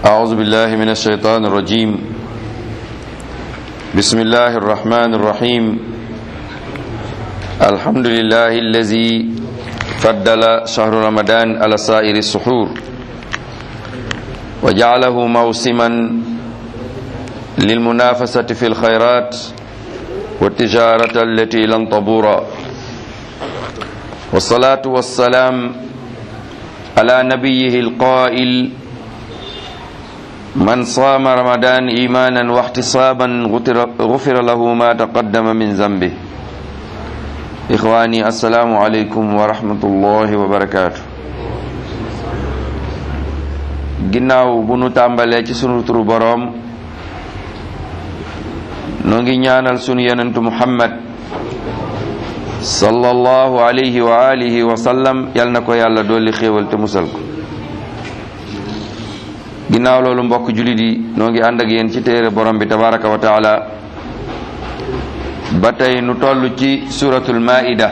أعوذ بالله من الشيطان الرجيم بسم الله الرحمن الرحيم الحمد لله الذي فضل شهر رمضان على سائر السحور وجعله موسما للمنافسة في الخيرات والتجارة التي لن تبور والصلاة والسلام على نبيه القائل من صام رمضان إيمانا واحتسابا غفر له ما تقدم من ذنبه إخواني السلام عليكم ورحمة الله وبركاته ginnaaw bu nu tàmbalee ci sunu turu boroom noo ngi ñaanal sunu yonentu Muhammad sallallahu alayhi wa alihi wa sallam yal na ko yàlla dolli xéewal te musal ko ginnaaw loolu mbokk jullit yi noo ngi ànd ak yéen ci téere borom bi tabaraka wa taala ba tey nu toll ci suratul maida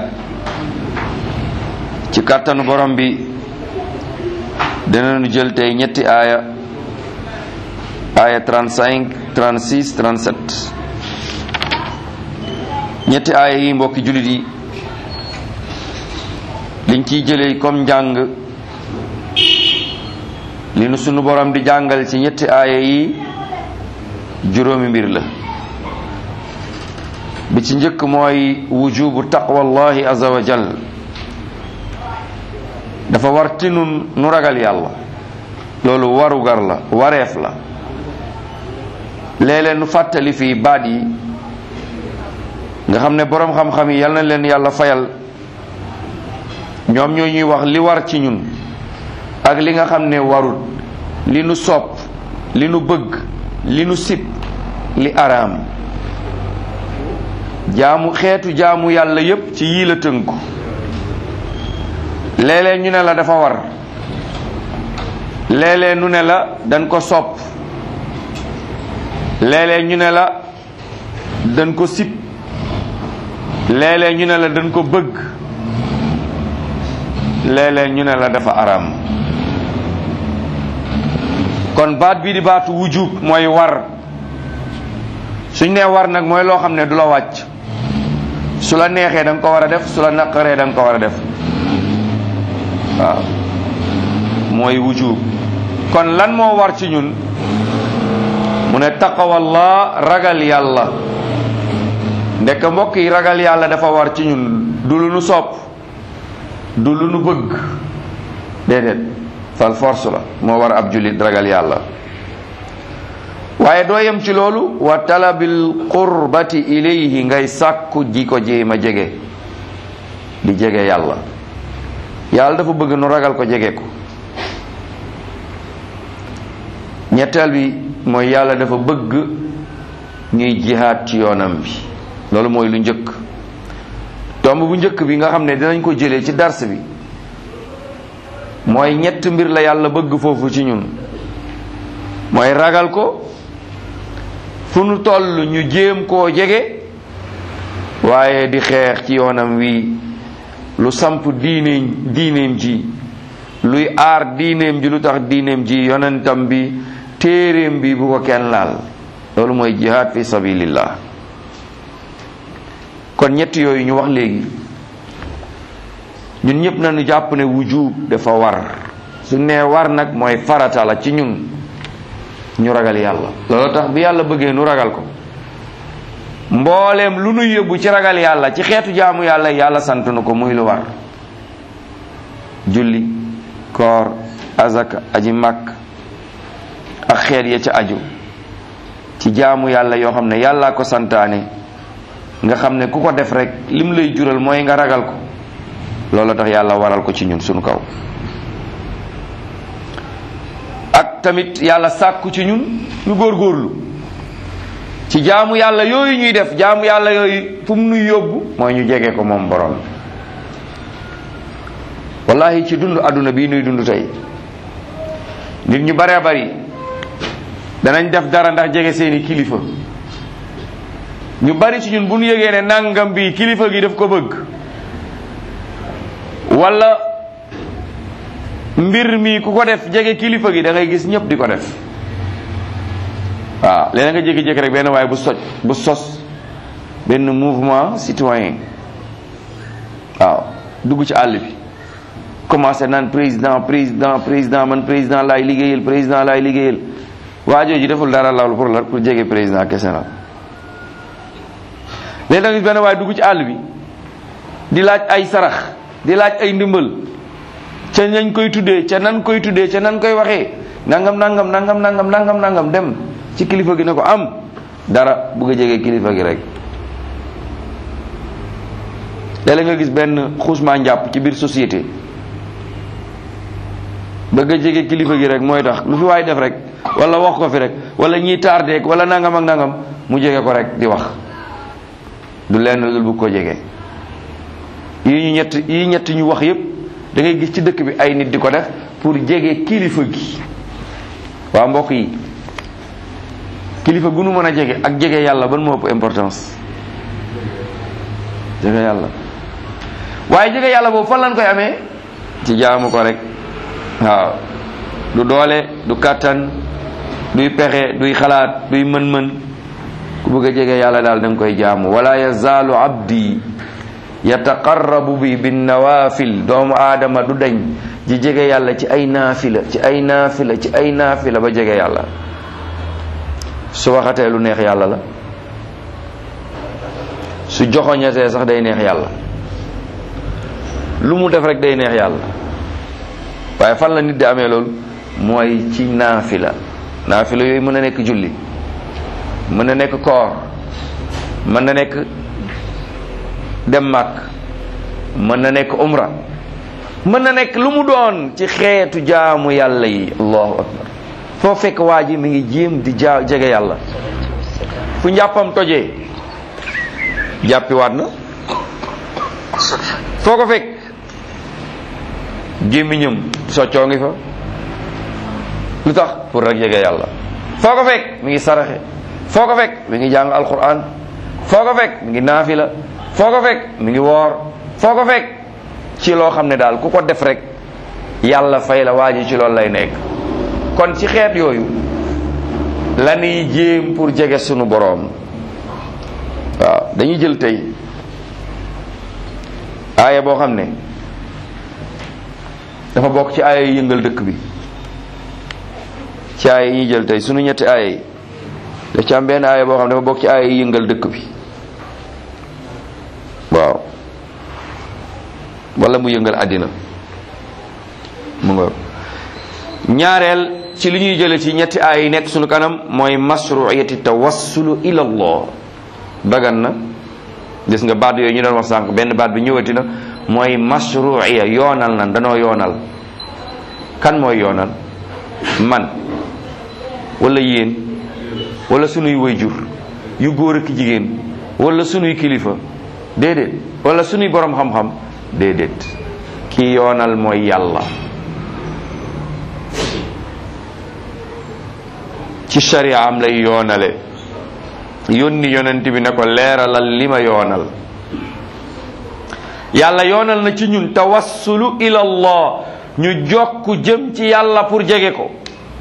ci kàttanu borom bi dinañu jël tey ñetti aaya 35 36 37 ñetti aaya yi mbokki jullit yi liñ ciy jëlee comme njàng li nu sunu borom di jàngal ci ñetti aaya yi juróomi mbir la bi ci njëkk mooy wujubu taqwallahi azza wa jal dafa war ci nun nu ragal yàlla loolu warugar la wareef la léeg-léeg nu fàttali fii baat yi nga xam ne boroom xam-xam yi yal na leen yàlla fayal ñoom ñoo ñuy wax li war ci ñun ak li nga xam ne warut li nu sopp li nu bëgg li nu sib li araam xeetu jaamu yàlla yépp ci yii la tënku léeg-léeg ñu ne la dafa war léeg-léeg ñu ne la dañ ko sopp léeg-léeg ñu ne la dañ ko sib léeg-léeg ñu ne la dañ ko bëgg léeg-léeg ñu ne la dafa araam kon baat bii di baatu wujub mooy war suñ nee war nag mooy loo xam ne du la wàcc su la neexee da nga ko war a def su la naqaree da nga ko war a def waaw mooy wujub kon lan moo war ci ñun mu ne taqawallah ragal yàlla ndek mbokk yi ragal yàlla dafa war ci ñun du lu nu sopp du lu nu bëgg déedéet fal force la moo war ab jullit ragal yàlla waaye doo yem ci loolu wa talabil qurbati ilayhi ngay sàkku ji ko jéema jege di jege yàlla yàlla dafa bëgg nu ragal ko jege ko ñetteel bi mooy yàlla dafa bëgg ñuy jihaad ci yoonam bi loolu mooy lu njëkk tomb bu njëkk bi nga xam ne dinañ ko jëlee ci dars bi mooy ñett mbir la yàlla bëgg foofu ci ñun mooy ragal ko fu nu toll ñu jéem koo jege waaye di xeex ci yoonam wi lu samp diineem ji luy aar diineem ji lu tax diineem ji yonentam bi téeréem bi bu ko kenn laal loolu mooy jihaad fi sabilillah kon ñett yooyu ñu wax léegi ñun ñëpp nañu jàpp ne wujub dafa war su nee war nag mooy farata la ci ñun ñu ragal yàlla loolu tax bi yàlla bëggee nu ragal ko mbooleem lu nu yóbbu ci ragal yàlla ci xeetu jaamu yàlla yàlla sant na ko muy lu war julli koor azaka aji màkk ak xeet ya ca aju ci jaamu yàlla yoo xam ne yàllaa ko santaane nga xam ne ku ko def rek lim lay jural mooy nga ragal ko loolu tax yàlla waral ko ci ñun sunu kaw ak tamit yàlla sàkku ci ñun ñu góorgóorlu ci jaamu yàlla yooyu ñuy def jaamu yàlla yooyu fu mu nuy yóbbu mooy ñu jege ko moom borom wallahi ci dund àdduna bii nuy dund tey nit ñu baree bari danañ def dara ndax jege seeni kilifa ñu bari ci ñun bu ñu yëgee ne nangam bi kilifa gi daf ko bëgg wala mbir mi ku ko def jege kilifa gi da ngay gis ñëpp di ko def waaw léeg nga jékki-jékki rek benn waaye bu sos benn mouvement citoyen waaw dugg ci àll bi commencé naan président man président laay liggéeyal waa jooju deful dara lawul pour jege président kese na léegi nag benn waaye dugg ci àll bi di laaj ay sarax di laaj ay ndimbal ca nañ koy tuddee ca nan koy waxee nangam dem ci kilifa gi ne ko am dara bëgg a jege kilifa gi rek. léeg-léeg nga gis benn xuusmaa njàpp ci biir société bëgg a jege kilifa gi rek mooy tax lu fi waay def rek wala wax ko fi rek wala ñiy tardeek wala nangam ak nangam mu jege ko rek di wax du lenn lu bëgg ko jege. yi ñett ñu wax yépp da ngay gis ci dëkk bi ay nit di ko def pour jege kilifa gi. waa mbokk yi kilifa gu nu mën a jege ak jege yàlla ban moo ëpp importance? jege yàlla. waaye jege yàlla boobu fan lañ koy amee? ci jaamu ko rek. waaw du doole du kàttan duy pexe duy xalaat duy mën-mën ku bëgg a jege yàlla daal da nga koy jaamu. wala yazaalu abdi yataqarrabu bi bin nawafil. doomu aadama du dañ di jege yàlla ci ay naafila ba jege yàlla. su waxatee lu neex yàlla la, su joxoñatee sax day neex yàlla, lu mu def rek day neex yàlla. waaye fan la nit di amee loolu? mooy ci naafila. naafila yooyu mën na nekk julli, mën na nekk koor, mën na nekk dem màkk, mën na nekk umra, mën na nekk lu mu doon ci xeetu jaamu yàlla yi. allahu akbar. foo fekk waa ji mi ngi jéem di jege yàlla. fu njàppam tojee jàppiwaat na. foo ko fekk gémmiñam soccoo ngi fa. lu tax? pour rek jege yàlla. foo ko fekk mi ngi saraxe, foo ko fekk mi ngi jàng alquran, foo ko fekk mi ngi naafila, foo ko fekk mi ngi woor, foo ko fekk ci loo xam ne daal ku ko def rek yàlla fay la. waa ji ci loolu lay nekk. kon ci xeet yooyu la ñuy jéem pour jege sunu boroom. waaw dañuy jël tey aaya boo xam ne dafa bokk ci aaya yi yëngal dëkk bi. ci aaya yi ñuy jël tey sunu ñetti aaya yi daf ci am benn aaya boo xam ne dafa bokk ci aaya yi yëngal dëkk bi. waaw wala mu yëngal àddina mu nga ñaareel ci li ñuy jële ci ñetti aaya yi nekk sunu kanam mooy mashru'iyati tawassulu ila Allah. dagan na, gis nga baat yooyu ñu doon wax sànq, benn baat bi ñëwati na, mooy mashru'iya. yoonal nan, danoo yoonal. kan mooy yoonal? man wala yéen wala sunuy wayjur yu góor ak jigéen wala sunuy kilifa? déedéet. wala sunuy borom xam-xam? déedéet. ki yoonal mooy yàlla. ci sharia am lay yoonale. yónni yonent bi ne ko leeralal li ma yoonal. yàlla yoonal na ci ñun tawassulu ila Allah, ñu jokku jëm ci yàlla pour jege ko.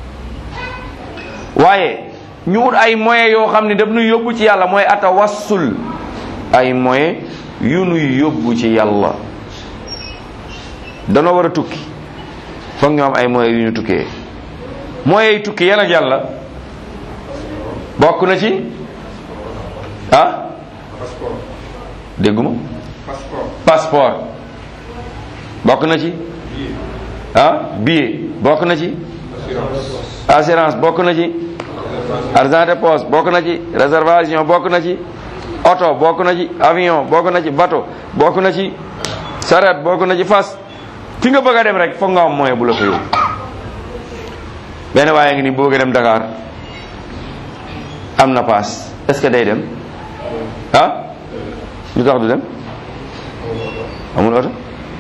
waaye ñu ut ay moyens yoo xam ne daf nuy yóbbu ci yàlla, mooy atawassul. ay moyens yu nuy yóbbu ci yàlla. danoo war a tukki, foog ñu am ay moyens yu ñu tukkee. moyens yi tukki yan ak yàlla bokk na ci dégguma passeport bokk na ci billet bokk na ci assurance bokk na ci argent de poche bokk na ci réservation bokk na ci oto bokk na ci avion bokk na ci bateau bokk na ci saret bokk na ci fas. fi nga bëgg a dem rek foog nga am moyen bu la fa yóbbu. benn waaye ngi ni bëgg a dem Dakar am na paas, est-ce que day dem? lu tax du dem? amul oto.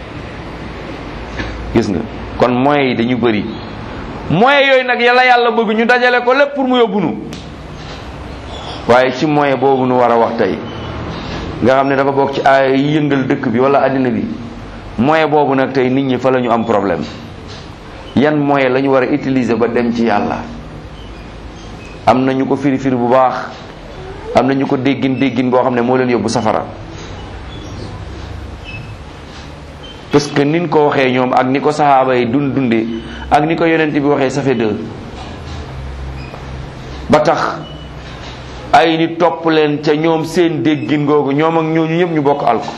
gis nga kon moyens yi dañu bëri. moyens yooyu nag yàlla bëgg ñu dajale ko lépp pour mu yóbbu nu. waaye ci moyen boobu nu war a wax tey nga xam ne dafa bokk ci ay yëngal dëkk bi wala àddina bi, moyen boobu nag tey nit ñi fa la ñu am problème. yan moyen la ñu war a utiliser ba dem ci yàlla? am na ñu ko firi firi bu baax, am na ñu ko déggin déggin boo xam ne moo leen yóbbu safara. parce que nin ko waxee ñoom ak ni ko saxaaba yi dundee ak ni ko yonent bi waxee ça fait deux. ba tax ay nit topp leen ca ñoom seen déggin googu, ñoom ak ñooñu ñëpp ñu bokk alko.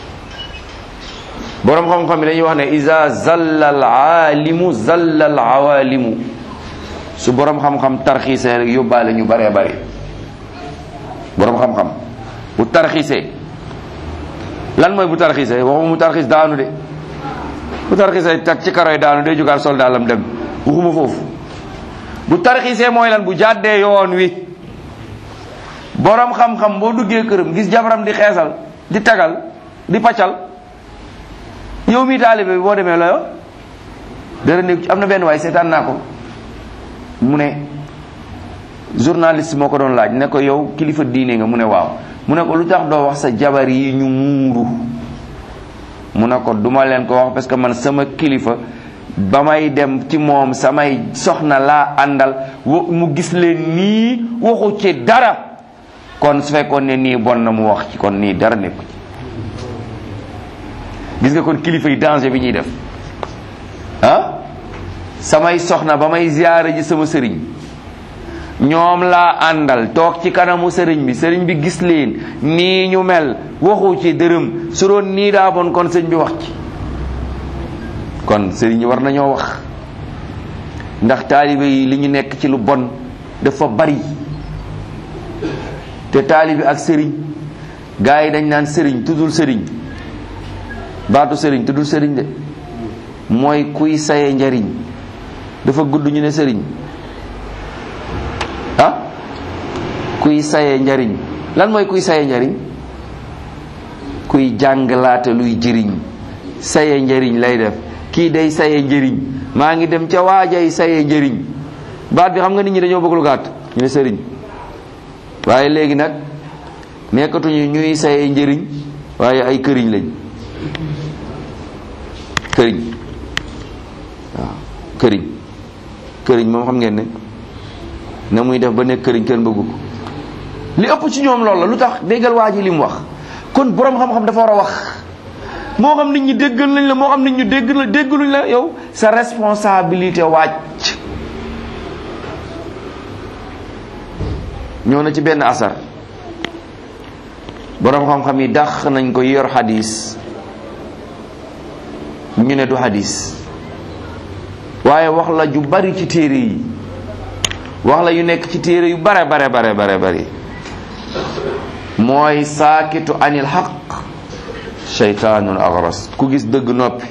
boroom xam-xam yi dañuy wax ne iza zalla al aalimu zalla al awaalimu. su boroom xam-xam tarxiisee rek yóbbaale ñu baree bari. boroom xam-xam bu tarxiisee, lan mooy bu tarxiisee? waxuma mu tarxiis daanu de. bu tarxiisee tag ci karoy daanu day jógaat sol daalam dem, waxuma foofu. bu tarxiisee mooy lan? bu jàddee yoon wi. boroom xam-xam boo duggee këram gis jabaram di xeesal, di tagal, di paccal, yow mi taalibe bi boo demee la yo dara nekk ci. am na benn waay seetaan naa ko, mu ne journaliste moo ko doon laaj ne ko yow kilifa diine nga, mu ne waaw. mu ne ko lu tax doo wax sa jabar yi ñu muuru? mu ne ko duma leen ko wax parce que man sama kilifa ba may dem ci moom samay soxna laa àndal mu gis leen nii waxu ci dara. kon su fekkoon ne nii bon na mu wax ci, kon nii dara nekku ci. gis nga kon kilifa yi danger bi ñuy def ah. samay soxna ba may ziyaare ji sama sëriñ ñoom laa àndal toog ci kanamu sëriñ bi gis leen nii ñu mel waxu ci dërëm. su doon nii daa bon kon sëriñ bi wax ci. kon sëriñ yi war nañoo wax, ndax taalibe yi li ñu nekk ci lu bon dafa bari. te taalibe ak sëriñ, gaa yi dañ naan sëriñ tuddul sëriñ. baatu sëriñ tuddul sëriñ de, mooy kuy saye njariñ. dafa gudd ñu ne sëriñ ah. kuy saye njariñ. lan mooy kuy saye njariñ? kuy jàngalaate luy jëriñ. saye njariñ lay def. kii day saye njëriñ. maa ngi dem ca waajay saye njëriñ. baat bi xam nga nit ñi dañoo bëgg lu gàtt, ñu ne sëriñ. waaye léegi nag nekkatuñu ñuy saye njëriñ, waaye ay këriñ lañ. këriñ waaw këriñ moom xam ngeen ne na muy def ba nekk këriñ kenn bëggu ko. li ëpp ci ñoom loolu la. lu tax? déggal waa ji li mu wax. kon boroom xam-xam dafa war a wax. moo xam nit ñi déggal nañ la, moo xam nit ñu déggaluñ la, yow sa responsabilité wàcc. ñëw na ci benn asar, boroom xam-xam yi dàq nañ ko yor xadis, ñu ne du xadis. waaye wax la ju bari ci téere yi, wax la yu nekk ci téere yu bare bari mooy saakitu anil xaq seytaanun agras. ku gis dëgg noppi,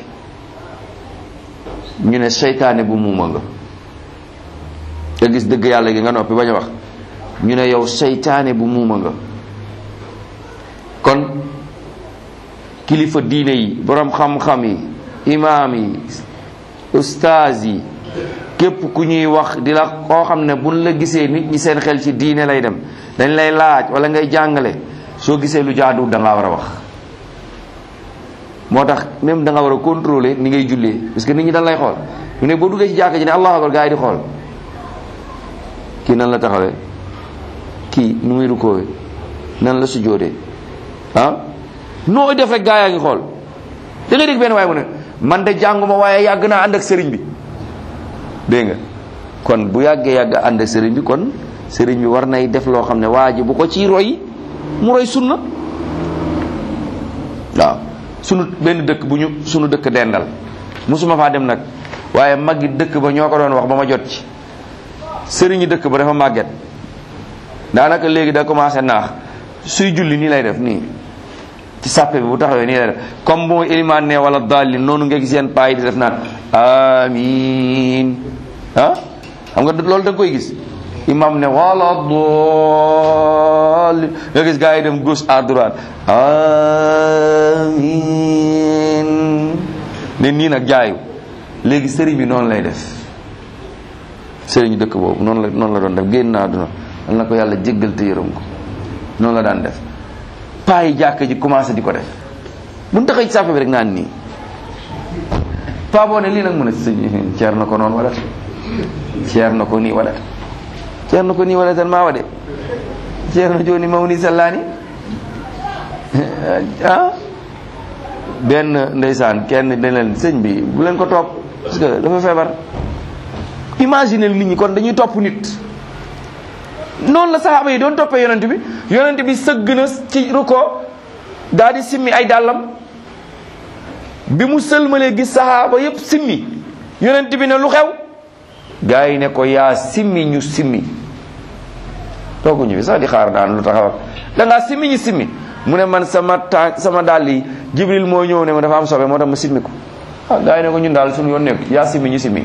ñu ne seytaane bu muuma nga. te gis dëgg yàlla gi nga noppi bañ a wax, ñu ne yow seytaane bu muuma nga. kon kilifa diine yi, boroom xam-xam yi, imaam yi, ustaaz yi, képp ku ñuy wax di la koo xam ne buñ la gisee nit ñi seen xel ci diine lay dem, dañ lay laaj wala ngay jàngale, soo gisee lu jaadu da ngaa war a wax. moo tax même da nga war a contrôler ni ngay jullee, parce que nit ñi dañ lay xool. ñu ne boo duggee ci jàkka ji ne allahu akbar, gaa yi di xool kii nan la taxawee, kii nu muy rukkoowe, nan la sujjóotee ah. noo def rek gaa yaa ngi xool. da ngay dégg benn waaye mu ne man de jànguma waaye yàgg naa ànd ak sëriñ bi. dégg nga kon bu yàggee yàgg ànd ak sëriñ bi, kon sëriñ bi war nay def loo xam ne waa ji bu ko ciy roy mu roy sunna. waaw sunu benn dëkk bu ñu sunu dëkk dendal, musuma faa dem nag, waaye maggi dëkk ba ñoo ko doon wax ba ma jot ci. sëriñi dëkk ba dafa màgget, daanaka léegi da commencé naax. suy julli nii lay def nii ci sàppe bi, bu taxawee nii lay def comme bu ilimaan ne wala daalin, noonu nga gis yenn paa yi di def naan amiin ah. xam nga loolu da nga koy gis. imam ne wala daalin, nga gis gaa yi dem gauche à droite amiin ne nii nag jaayu. léegi sëriñ bi noonu lay def. sëriñu dëkk boobu noonu la doon def. génn naa àdduna, al na ko yàlla jéggal te yërëm ko. noonu la daan def. paa yi jàkk ji commencé di ko def, bu ñu taxee ci sàppe bi rek naan nii. paa boo ne lii nag mu ne sëñ ceer na ko noonu wala ceer na ko nii wala ceerno ko ni wala tan ma waɗe ceerno joni mawni sallani ah benn ndeysaan kenn dañ leen sëñ bi bu leen ko topp parce que dafa feebar. imagine nit ñi kon dañuy topp nit noonu la saxaaba yi doon toppee yonent bi sëgg na ci ruko daal di simmi ay dàllam bi mu sëlmalee gis saxaaba yépp simmi yonent bi ne lu xew gaa yi ne ko yaa simmi ñu simmi tooguñu fi sax di xaar daan lu taxaw da ngaa simmi ñu simmi mu ne man sama dàll yi Jibril moo ñëw ne ma dafa am sobe moo tax ma simmi ko ah gaa yi ne ko ñun daal suñu yoon nekk yaa simmi ñu simmi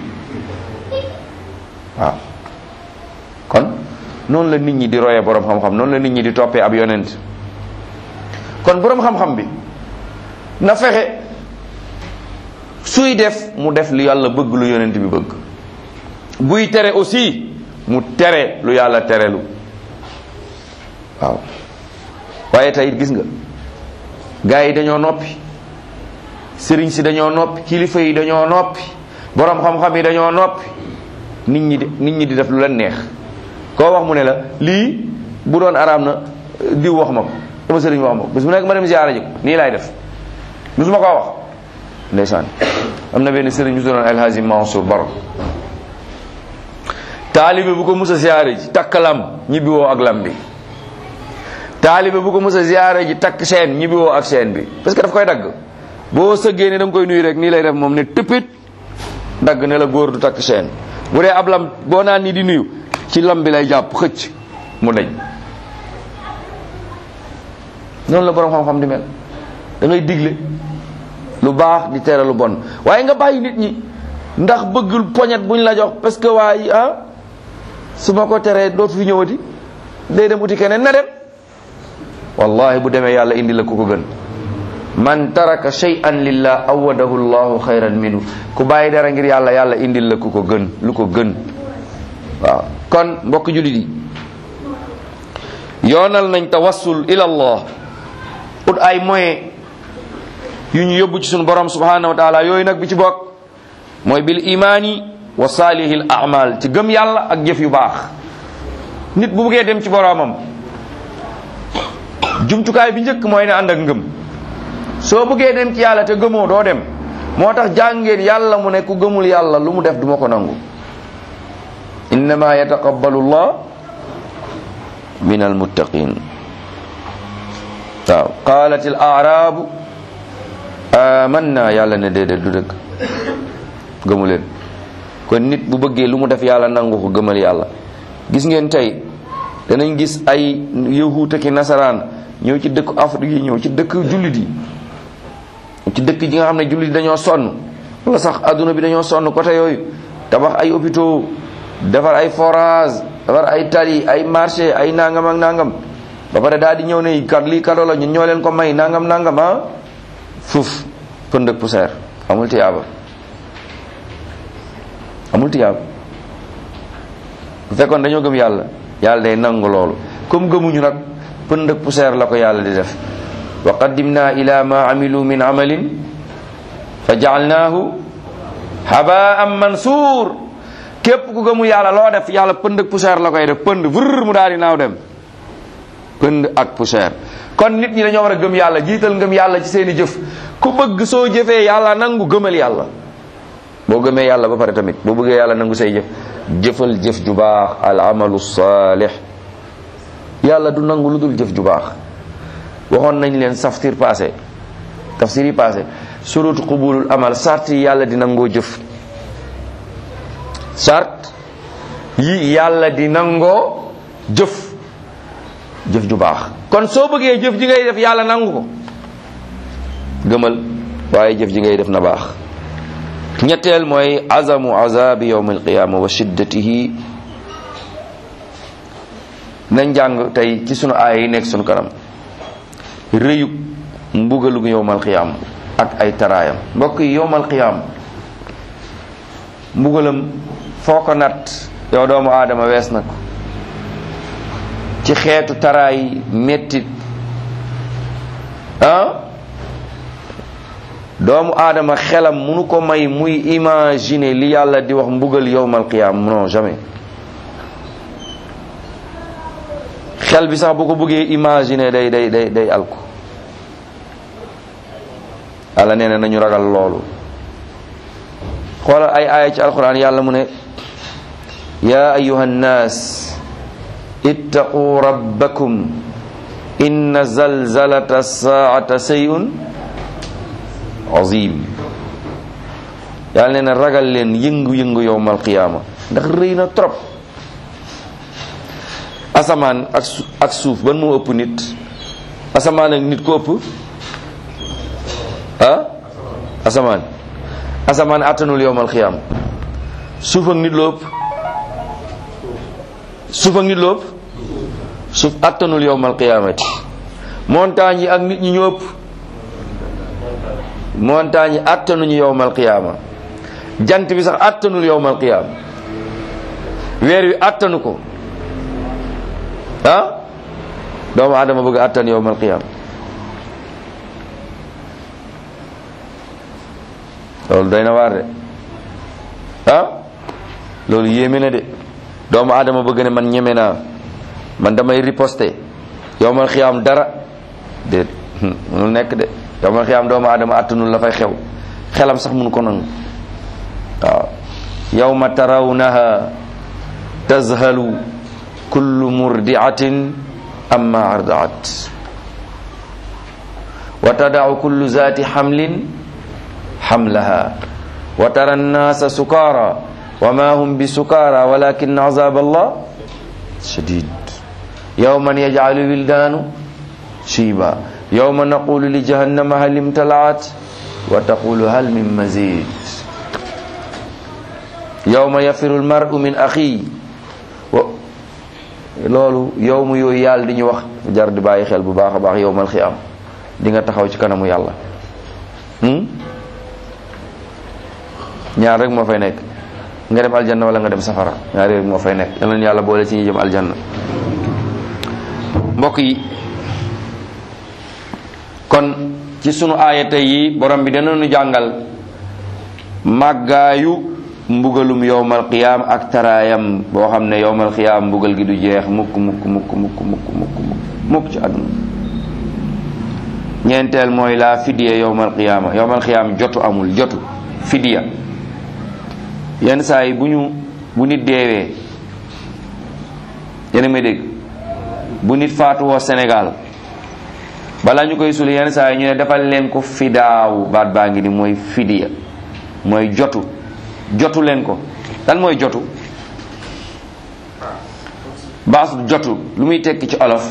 waaw kon noonu la nit ñi di royee borom xam-xam noonu la nit ñi di toppee ab yonent kon borom xam-xam bi na fexe suy def mu def lu yàlla bëgg lu yonent bi bëgg buy tere aussi mu tere lu yàlla terelu waaw waaye tey gis nga gaa yi dañoo noppi sëriñ si dañoo noppi kilifa yi dañoo noppi borom xam-xam yi dañoo noppi nit ñi di def lu leen neex koo wax mu ne la lii bu doon araam na diw wax ma ko sama sëriñ wax ma ko bés bu nekk ma dem ziyaara ji ko nii laay def musuma koo wax ndeysaan am na benn sëriñ ñu doon El Hadji Mansour Baro taalibe bu ko mus a ziyaara ji takk lam ñibbi woo ak lam bi taalibe bu ko mus a ziyaara ji takk chaîne ñibbi woo ak chaîne bi parce que daf koy dagg boo sëggee ne da nga koy nuyu rek nii lay def moom ne tëppit dagg ne la góor du takk chaîne bu dee ab lam boo naan nii di nuyu ci lam bi lay jàpp xëcc mu dañ noonu la borom xam-xam di mel da ngay digle lu baax di tere lu bon waaye nga bàyyi nit ñi ndax bëggul poñet buñ la jox parce que waaye su ma ko teree dootu fi ñëwati day dem uti keneen na dem wallahi bu demee yàlla indi la ku ko gën man taraka shay'an lillah awadahu llahu xayran minhu ku bàyyi dara ngir yàlla yàlla indil la ku ko gën lu ko gën waaw kon mbokk jullit yi yoonal nañ tawassul ila allah ut ay moyen yu ñu yóbbu ci sunu borom subhanahu wa taala yooyu nag bi ci bokk mooy bil imaani wa salihil a'mal ci gëm yàlla ak jëf yu baax nit bu buggee dem ci boromam jumtukaay bi njëkk mooy ne ànd ak ngëm soo bëggee dem ci yàlla te gëmoo doo dem moo tax jàngeen yàlla mu ne ku gëmul yàlla lu mu def duma ko nangu innama yataqabbalu llah min almuttaqin waaw qalat al a'rabu amanna yàlla ne déedéet du dëgg gëmu leen kon nit bu bëggee lu mu def yàlla nangu ko gëmal yàlla gis ngeen tey danañ gis ay yahuud ak nasaraan ñëw ci dëkk Afrique yi ñëw ci dëkk jullit yi ci dëkk ji nga xam ne jullit dañoo sonn wala sax adduna bi dañoo sonn côté yooyu tabax ay hôpitaux defar ay forage defar ay tali ay marché ay nangam ak nangam ba pare daal di ñëw ne kat lii kado la ñun ñoo leen ko may nangam nangam fuuf pënd ak poussière amul tiyaaba amul tiyaaba bu fekkoon dañoo gëm yàlla yàlla day nangu loolu comme gëmuñu nag pënd ak poussière la ko yàlla di def wa qaddimna ila ma amilu min amalin fa jaalnaahu habaan mansuur képp ku gëmu yàlla loo def yàlla pënd ak poussière la koy def pënd vër mu daal di naaw dem pënd ak poussière kon nit ñi dañoo war a gëm yàlla jiital ngëm yàlla ci seeni jëf ku bëgg soo jëfee yàlla nangu gëmal yàlla boo gëmee yàlla ba pare tamit boo bëggee yàlla nangu say jëf jëfal jëf ju baax al amalu salih yàlla du nangu lu dul jëf ju baax waxoon nañ leen tafsir yi passé surutu qubulul amal sart yi yàlla di nangoo jëf sart yi yàlla di nangoo jëf ju baax kon soo bëggee jëf ji ngay def yàlla nangu ko gëmal waaye jëf ji ngay def na baax ñetteel mooy azamu azabi yawm alqiyama wa shiddatihi nañ jàng tey ci sunu aaya yi nekk sunu kanam rëyug mbugalug yawmal qiyaam ak ay taraayam mbokk yi yawmal qiyaam mbugalam foo ko nat yow doomu aadama wees na ko ci xeetu taraay mettit doomu aadama xelam munu ko may muy imaginer li yàlla di wax mbugal yawmal qiyaam non jamais xel bi sax bu ko bëggee imaginer day alku. yàlla nee na nañu ragal loolu. xoolal ay aaya ci alquran yàlla mu ne yaa ayyuhan naas ittaqu rabbakum inna zalzalata saa'ati shay'un azim. yàlla nee na ragal leen yëngu-yëngu yowmal qiyaama ndax rëy na trop. asamaan ak suuf ban moo ëpp nit? asamaan ak nit ko ëpp? asamaan attanul yowmal qiyaama. suuf ak nit loo ëpp? suuf attanul yowmal qiyaamati. montagne yi ak nit ñi ñoo ëpp? montagne yi attanuñu yowmal qiyaama. jant bi sax attanul yowmal qiyaama. weer wi attanu ko. doomu aadama bëgg attan yowmal qiyaama. loolu doy na waar de. loolu yéeme na de. doomu aadama bëgg ne man ñeme naa, man damay riposter yowmal qiyaam dara déet mënul nekk de. yowmal qiyaam doomu aadama attanul la fay xew, xelam sax mënu ko nangu. waaw yawma tarawnaha tazhalu kullu murdi'atin amma arda'at wa tada'u kullu zati hamlin hamlaha wa tara an-nasa sukara wa ma hum bisukara walakinna 'azab Allah shadid yawman yaj'alu wildanu shiba yawma naqulu li jahannama hal imtala'at wa taqulu hal min mazid yawma yafiru al-mar'u min akhihi loolu yow mu yooyu yàlla di ñu wax jar di bàyyi xel bu baax a baax yowmal xiyaam di nga taxaw ci kanamu yàlla. ñaar rek moo fay nekk, nga dem aljanna wala nga dem safara. ñaar rek moo fay nekk. yal na yàlla boole ci ñi jëm aljanna. mbokk yi kon ci sunu aayata yi borom bi dana nu jàngal màggaayu mbugalum yowmal qiyaam ak taraayam boo xam ne yowmal qiyaam mbugal gi du jeex mukk ci àdduna. ñeenteel mooy la fidiya yowmal qiyaama. yowmal qiyaam jotu amul, jotu fidiya. yenn saa yi bu nit deewee, yéen a may dégg, bu nit faatuwoo Sénégal balaa ñu koy suli yenn saa yi ñu ne defal leen ko fidaawu. baat baa ngi ni mooy fidiya, mooy jotu leen ko. lan mooy jotu? baas jotu lu muy tekki ci olof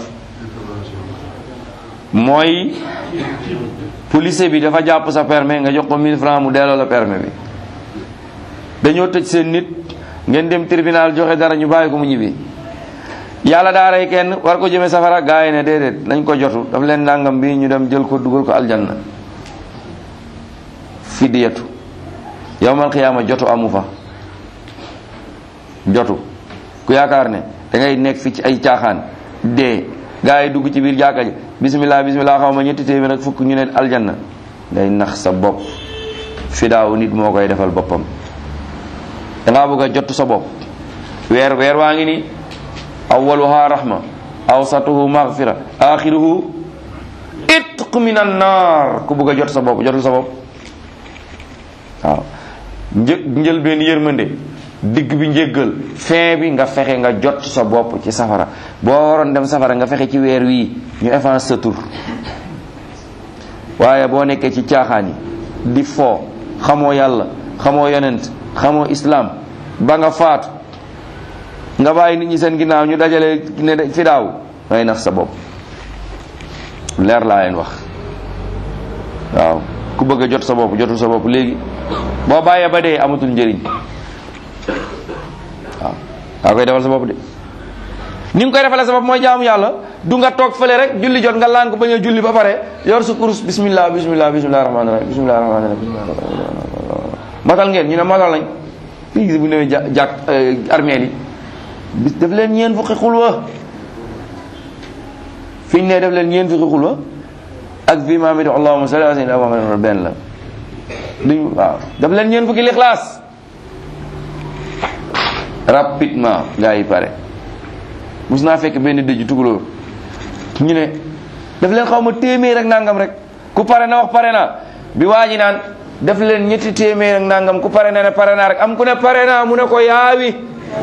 mooy policier bi dafa jàpp sa permis nga jox ko 1000 francs mu delloo la permis bi. dañoo tëj seen nit ngeen dem tribunal joxe dara ñu bàyyi ko mu ñibbi. yàlla daa rey kenn war ko jëmee safara, gaa yi ne déedéet nañ ko jotu, daf leen nangam bi ñu dem jël ko dugal ko aljanna. fidiyatu yawmal qiyaama jotu amu fa. jotu ku yaakaar ne da ngay nekk fi ci ay caaxaan dee gaa yi dugg ci biir jàkka ji bismillah xaw ma ñetti téeméer ak fukk ñu ne aljanna, ngay nax sa bopp. fidaaw nit moo koy defal boppam. dangaa bëgg a jotu sa bopp. weer waa ngi ni awwaluha rahma awsatuhu maghfira axiruhu itq minan naar. ku bëgg a jot sa bopp jotul sa bopp. waaw njëlbeen yërmande, digg bi njéggal, fin bi nga fexe nga jot sa bopp ci safara. boo waroon dem safara nga fexe ci weer wii ñu efface sa tur. waaye boo nekkee ci caaxaan yi di foo, xamoo yàlla, xamoo yonent, xamoo islam, ba nga faatu nga bàyyi nit ñi seen ginnaaw ñu dajale ne fi daaw, ngay nax sa bopp. leer laa leen wax. waaw ku bëgg a jot sa bopp jotul sa bopp léegi. boo bàyyee ba dee amatul njëriñ. waaw koy defal sa bopp de. ni nga koy defalee sa bopp mooy jaamu yàlla. du nga toog fële rek julli jot nga laan ko bañ a julli ba pare yor sa kurus bismillah rahmaani rahim matal ngeen ñu ne matal nañ. fii gis bu newee jàkk armeel yi bis def leen ñeen fukki xulwa. fi ñu ne def leen ñeen fukki xulwa ak fii maa mi di allahumma salli ala sayyidina Muhammad benn la. duñ waaw daf leen ñeen fukki lixlaas rapidement gaa yi pare. mus naa fekk benn dëju tukulóor ñu ne daf leen xaw ma téeméer ak nangam rek ku pare na wax pare na bi waa ji naan def leen ñetti téeméer ak nangam ku pare na ne pare naa rek am ku ne pare naa mu ne ko yaawi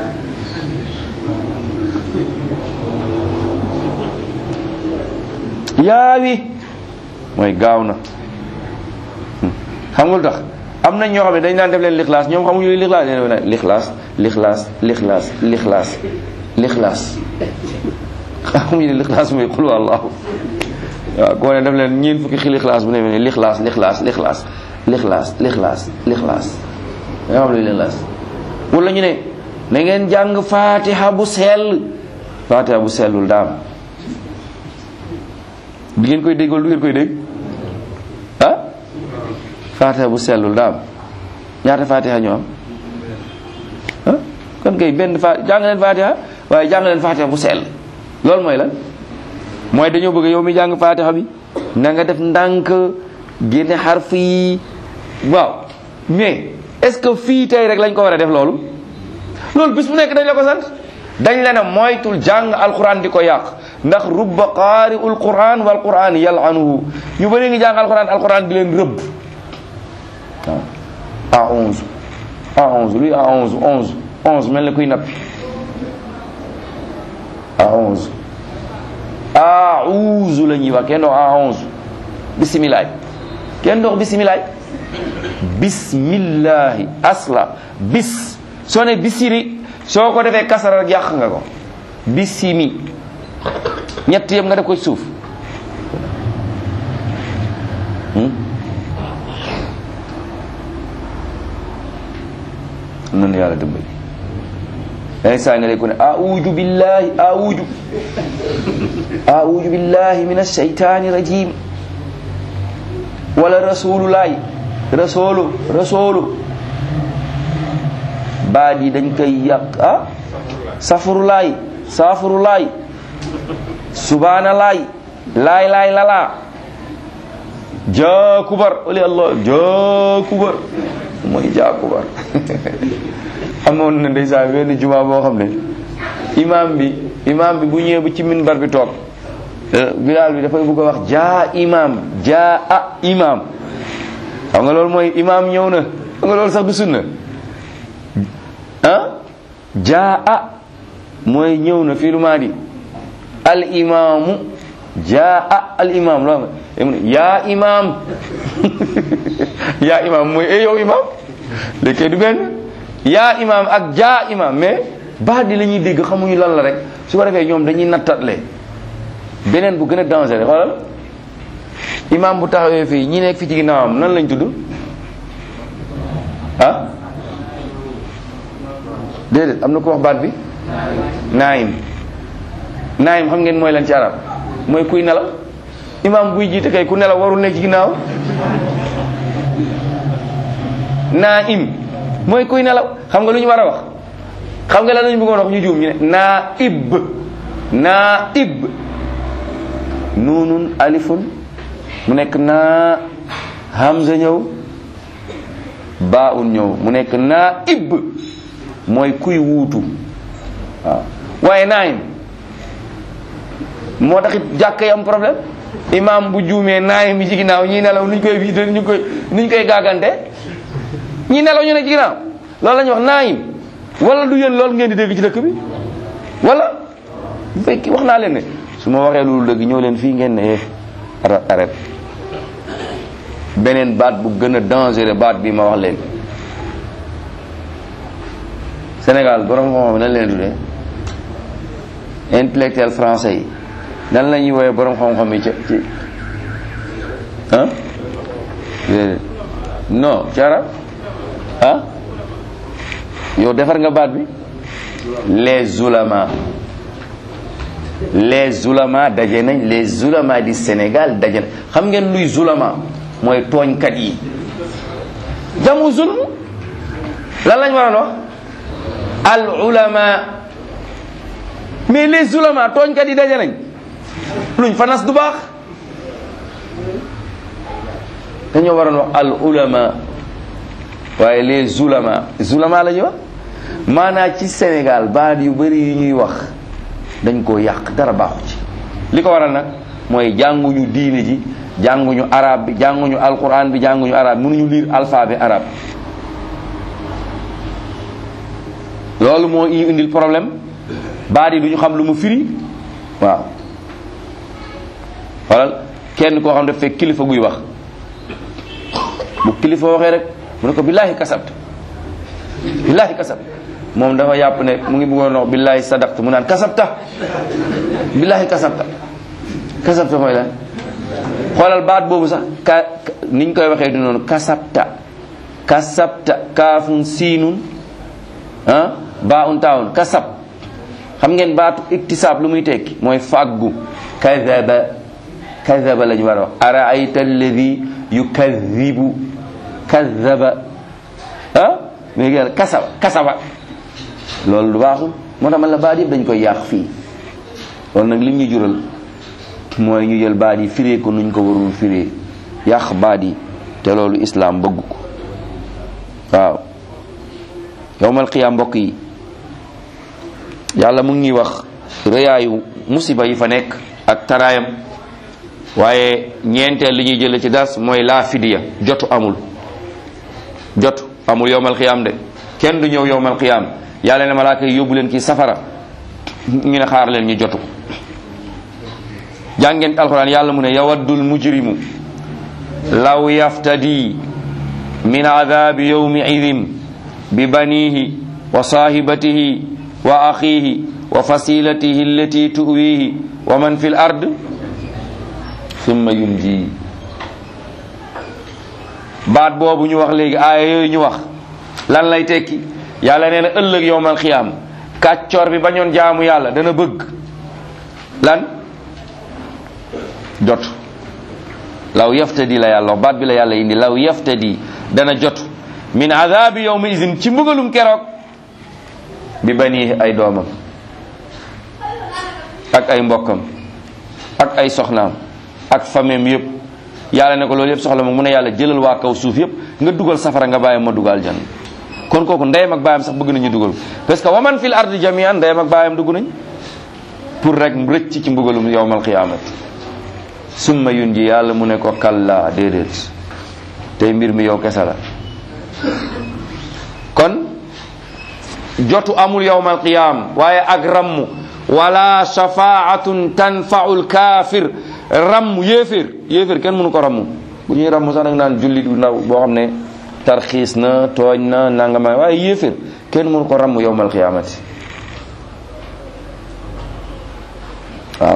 yaawi mooy gaaw na xam nga lu tax am nañ ñoo xam ne dañ naan def leen lixlaas ñoom xamuñu li lixlaas lixlaas xamuñu ne lixlaas mooy xul wallahu waaw koo ne def leen ñeent fukki xi lixlaas bu ne lixlaas nga xam luy lixlaas wala ñu ne na ngeen jàng fatiha bu sellul daam di ngeen koy dégg wala du ngeen koy dégg ah fatiha bu sellul daam ñaata fatiha ñoo am ah kon kay benn jàng leen fatiha waaye jàng leen fatiha bu sell loolu mooy lan mooy dañoo bëgg yow mi jàng fatiha bi na nga def ndànk génne xarf yi waaw mais est-ce que fii tey rek lañ ko war a def loolu bis bu nekk dañ la ko sant dañ la ne moytul jàng alquran di ko yàq ndax rubba qaari'ul quran wal quran yal'anuhu ñu bëri ngi jàng alquran di leen rëbb waaw A11 luy A11 11 mel na kuy nappi A11 a'uuzu la ñuy wax kenn dox A11 bisimilah kenn dox bismillahi asla bis soo ne bisiri soo ko defee kasara rek yàq nga ko bisimi ñett yëpp nga def ko ci suuf noonu yàlla dimbali day saa nga ko ne a'uudu billahi min ash-shaytani rajim wala rasulullahi rasulu baat yi dañ koy yàq safurulaay subhanalaay laay lala jaakubar wali allah jaakubar mooy jaakubar amoon na ndeysaan benn jumaa boo xam ne imam bi bu ñëwee bu ci minbar bi toog bilaal bi dafay bëgg a wax jaa imam xam nga loolu mooy imam ñëw na xam nga loolu sax du sunna jaa mooy ñëw na fii lu maa di al imaamu jaa al imam loolu yaa imam yaa imam mooy yow imam léegi kay du benn yaa imam ak jaa imam mais baat di la ñuy dégg xamuñu lan la rek su ko defee ñoom dañuy nattatle beneen bu gën a dangereux xoolal imam bu taxawee fii ñi nekk fi ci ginnaawam nan lañ tudd déedéet am na ko wax baat bi naayim xam ngeen mooy lan ci arab mooy kuy nelaw imam buy jiite kay ku nelaw warul nekk ci ginnaaw naayim mooy kuy nelaw xam nga lu ñu war a wax xam nga lan lañu bëggoon wax ñu juum ñu ne naib nuunun alifun mu nekk naa hamza ñëw baa un ñëw mu nekk naib mooy kuy wuutu waaw waaye naayim moo taxit jàkk yi am problème imam bu juumee naayim yi ci ginnaaw ñii nelaw nuñ koy vidé nuñ koy gaagante ñii nelaw ñu ne ci ginnaaw loolu la ñuy wax naayim wala du yéen loolu ngeen di dégg ci dëkk bi wala bu fekki wax naa leen ne su ma waxee loolu dëgg ñëw leen fii ngeen ne arrête beneen baat bu gën a dangereux baat bi ma wax leen Sénégal borom xam-xam nan leen tuddee intellectuel français yi nan la ñuy woowee borom xam-xam yi ci non ci arab yow defar nga baat bi les ulama daje nañ les ulama du Sénégal daje nañ xam ngeen luy zulama mooy tooñkat yi jamu zulm lan lañ waroon wax al ulama mais les ulama tooñkat yi daje nañ luñ fanas du baax dañoo waroon wax al ulama waaye les zulama la ñuy wax maanaa ci Sénégal baat yu bari yu ñuy wax dañ koo yàq, dara baaxu ci. li ko waral nag mooy jànguñu diine ji, jànguñu arab bi, jànguñu alquran bi, jànguñu arab, mënuñu lire alphabet arabe. loolu moo indil problème. baat yi duñu xam lu mu firi. waaw xoolal kenn koo xam daf fekk kilifa guy wax, bu kilifa waxee rek mu ne ko billaahi kasabta, billaahi kasabta. moom dafa yàpp ne mu ngi bëggoon wax billaahi sadaqta, mu naan kasabta, billaahi kasabta. kasabta mooy lan? xoolal baat boobu sax niñ koy waxee du noonu. kasabta, kasabta, kaafun siinun baa un taawun. kasab xam ngeen baatu iktisaab lu muy tekki mooy fàggu. kazaba, kazaba la ñu war a wax. araayta alladi yukadibu, kazaba mais yàlla kasaba, kasaba loolu lu baaxul. moo tax man la baat yëpp dañ koy yàq fii. loolu nag lim ñu jural mooy ñu jël baat yi firee ko nuñ ko warul firee, yàq baat yi, te loolu islaam bëgg ko. waaw yawmal qiyaam mbokk yi, yàlla mu ngi wax rëyaayu musiba yi fa nekk ak taraayam, waaye ñeenteel li ñuy jële ci dars mooy laa fidiya, jotu amul. jotu amul yawmal qiyaam de, kenn du ñëw yawmal qiyaam yàlla ne malaaka yi yóbbu leen ci safara, ñu ne xaar leen ñu jotu. jàngeen alxuraan yàlla mu ne yawaddul mujrimu law yaftadi min adabi yawmi idin bi banihi wa sahibatihi wa axihi wa fasilatihi allati tuwihi wa man fi l ard summa yunji. baat boobu ñu wax léegi, aaya yooyu ñu wax lan lay tekki? yàlla nee na ëllëg yowmal xiyaam kàccoor bi bañoon jaamu yàlla dana bëgg lan? jot. law yaftadi la yàlla baat bi la yàlla indi, law yaftadi dana jot min adabi yawmi izin ci mbugalum keroog bi bani ay doomam ak ay mbokkam ak ay soxnaam ak famem yëpp. yàlla ne ko loolu yëpp soxla moom mu ne yàlla jëlal waa kaw suuf yëpp nga dugal safara nga bàyyi ma dugal jann. kon kooku ndeyam ak baayam sax bëgg nañu dugal, parce que waman fil ardi jami'an ndeyam ak baayam dugg nañ pour rek rëcc ci mbugalum yawmal qiyaamati. summa yunji, yàlla mu ne ko kalla, déedéet, tey mbir mi yow kese la. kon jotu amul yawmal qiyaam, waaye ak rammu. wala shafaatun tanfaul kaafir, rammu yéeféer kenn mënu ko rammu. bu ñuy rammu sax nag naan jullit bu ndaw boo xam ne tarxiis na, tooñ na, nangama, waaye yéeféer kenn mënu ko rammu yawmal qiyaamati. waaw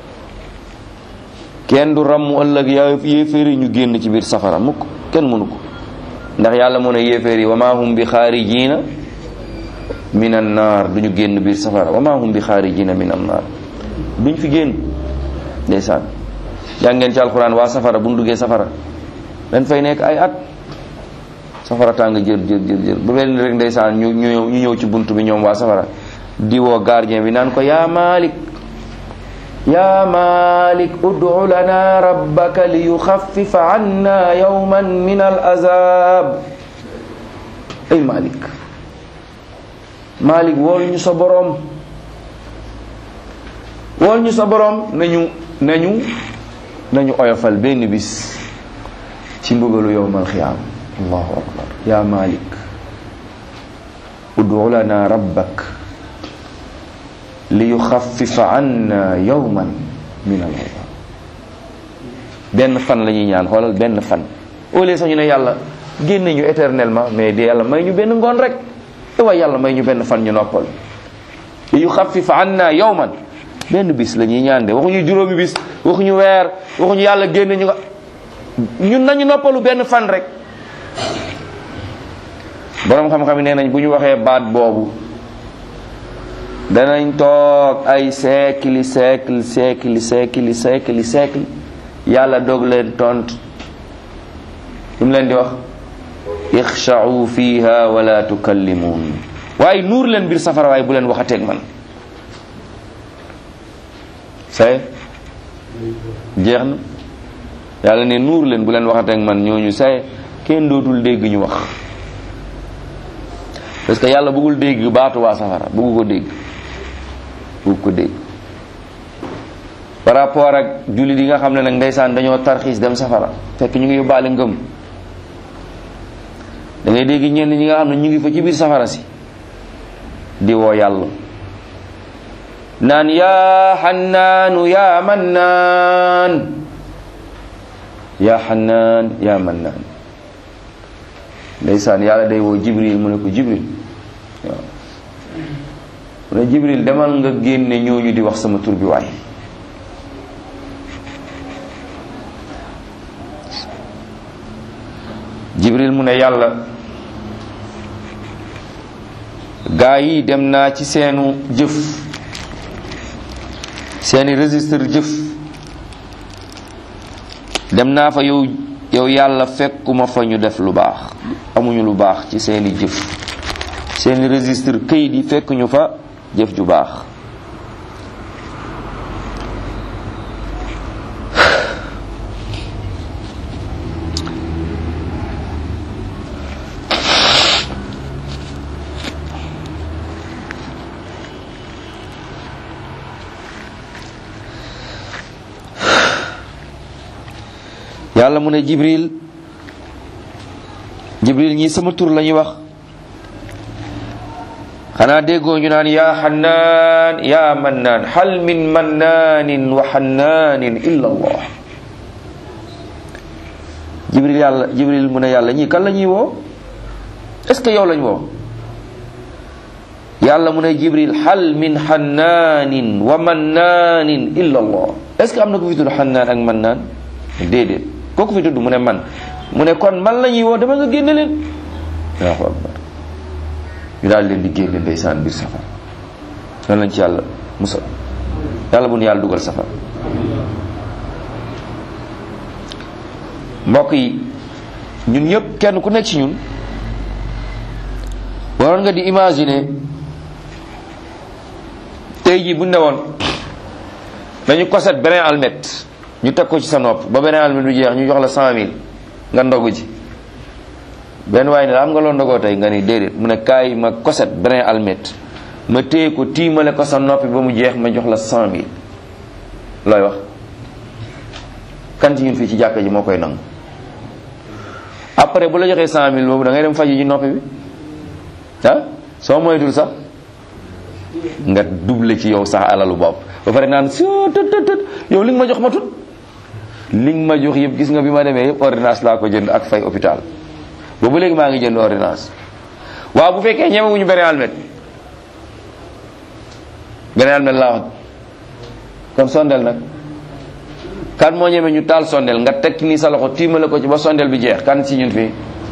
kenn du rammu ëllëg yéeféer yi ñu génn ci biir safara mukk, kenn mënu ko. ndax yàlla mu ne yéeféer yi wa ma hum bi xaarijina min an naar, duñu génn biir safara. wa ma hum bi xaarijina min an naar, duñ fi génn. ndeysaan jàngeen ci alxuraan waa safara bu ñu duggee safara dañ fay nekk ay at, safara tàng jër bu benn rek ndeysaan ñu ñëw ci bunt bi ñoom waa safara di woo gardien bi naan ko yaa Malik, yaa Malik ud'u lana rabbaka li yuxaffifa anna yawman min al azab. ay Malik wool ñu sa boroom, wool ñu sa boroom nañu oyofal benn bis ci mbugalu yawmal xiyaam. allahu akbar. yaa Malik ud'u lana rabbak li yuxaffifa anna yawman min al azab. benn fan la ñuy ñaan, xoolal benn fan. au lieu sax ñu ne yàlla génne ñu éternellement, mais di yàlla may ñu benn ngoon rek. waaye yàlla may ñu benn fan ñu noppal. li yuxaffifa anna yawman, benn bis la ñuy ñaan de, waxuñu juróomi bis, waxuñu weer, waxuñu yàlla génne ñu nga, ñun nañu noppalu benn fan rek. boroom xam-xam yi nee nañ bu ñu waxee baat boobu danañ toog ay siècle yàlla doog leen tontu. lu mu leen di wax? ixsha'u fiha wala tukallimuun, waaye nuur leen biir safara waaye bu leen waxateeg man. say jeex na, yàlla ne nuur leen bu leen waxateeg man. ñooñu say kenn dootul dégg ñu wax, parce que yàlla bëggul dégg baatu waa safara, bëggu ko dégg. par rapport ak jullit yi nga xam ne nag ndeysaan dañoo tarxiis dem safara fekk ñu ngi yóbbaale ngëm. da ngay dégg ñenn ñi nga xam ne ñu ngi fa ci biir safara si di woo yàlla naan yaa xannaanu yaa mannaan, yaa xannaan yaa mannaan. ndeysaan yàlla day woo Jibril mu ne ko Jibril, waaw mu ne Jibril demal nga génne ñooñu di wax sama tur bi waay. Jibril mu ne yàlla gaa yi dem naa ci seenu jëf, seeni registre jëf, dem naa fa yow yàlla fekkuma fa ñu def lu baax, amuñu lu baax ci seeni jëf, seeni registre këyit yi fekkuñu fa jëf ju baax. yàlla mu ne Jibril ñii sama tur la ñuy wax, xanaa déggoo ñu naan yaa xannaan yaa mannaan, hal min mannaanin wa xannaanin illa allah. Jibril mu ne yàlla ñii kan la ñuy woo, est ce que yow lañ woo? yàlla mu ne Jibril hal min xannaanin wa mannaanin illa allah, est ce que am na ko fi tudd xannaan ak mannaan? déedéet, kooku fi tudd mu ne man, mu ne kon man la ñuy woo, dama nga génne leen. Allahu akbar. ñu daal leen di génne ndeysaan biir safara. lan lañ ci yàlla musal, yàlla bu nu yàlla dugal safara. mbokk yi ñun ñëpp kenn ku nekk ci ñun waroon nga di imaginer tey jii bu ne woon dañu koset beneen almet ñu teg ko ci sa nopp ba beneen almet bi jeex ñu jox la 100 000 nga ndogu ji. benn waaye ne la am nga loo ndogoo tey nga ni déedéet, mu ne kaay ma koset beneen almet ma téye ko tiimale ko sa noppi ba mu jeex ma jox la 100 000 looy wax? kan ci ñun fii ci jàkka ji moo koy nangu? après bu la joxee 100 000 boobu da ngay dem faji ji noppi bi ah, soo moytul sax nga double ci yow sax alalu bopp ba pare naan si tët yow li nga ma jox ma tut, li nga ma jox yëpp gis nga bi ma demee yëpp ordonnance laa ko jënd ak fay hôpital boobu léegi maa ngi jënd ordonnance. waaw bu fekkee ñemewuñu beneen almet laa wax, kon sondel nag kan moo ñeme ñu taal sondel nga teg nii sa loxo tiimale ko ci ba sondel bi jeex? kan ci ñun fii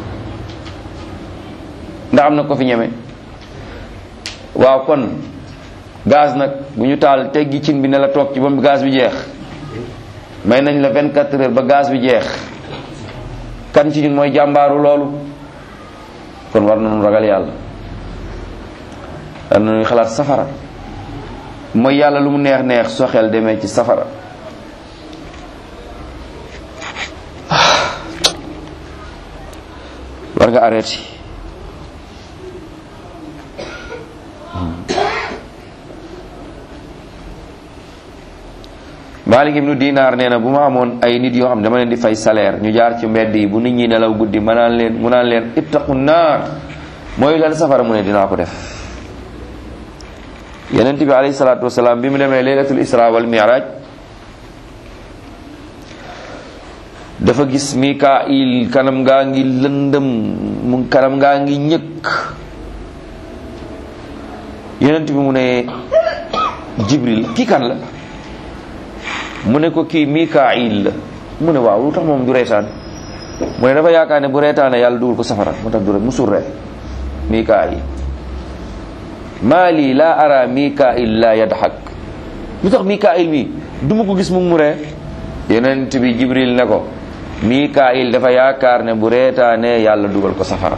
ndax am na ko fi ñeme? waaw kon gaz nag bu ñu taal teggi cin bi ne la toog ci ba gaz bi jeex, may nañ la 24 heures ba gaz bi jeex, kan ci ñun mooy jàmbaaru loolu? kon war nañu ragal yàlla, war nañu xalaat safara. mooy yàlla lu mu neex neex soo xel demee ci safara. war nga arrêté. Malik ibnu Dinar nee na bu ma amoon ay nit yoo xam ne dama leen di fay salaire ñu jaar ci mbedd yi bu nit ñi nelaw guddi mu naan leen ittaqu naar, mooy leen safara, mu ne dinaa ko def. Yonent bi alayhi salaatu wasalaam bi mu demee laylatul isra wal mi'raj dafa gis Mikail kanam ngaa ngi lëndëm, mu kanam ngaa ngi ñëkk. Yonent bi mu ne Jibril kii kan la? mu ne ko kii Mikail la. mu ne waaw lu tax moom du reetaan? mu ne dafa yaakaar ne bu reetaane yàlla dugal ko safara, mu tax du rek musul ree. Mikail maali laa ara Mikail la yadhak, lu tax Mikail mi du ma ko gis mu ree? Yonent bi Jibril ne ko Mikail dafa yaakaar ne bu reetaane yàlla dugal ko safara.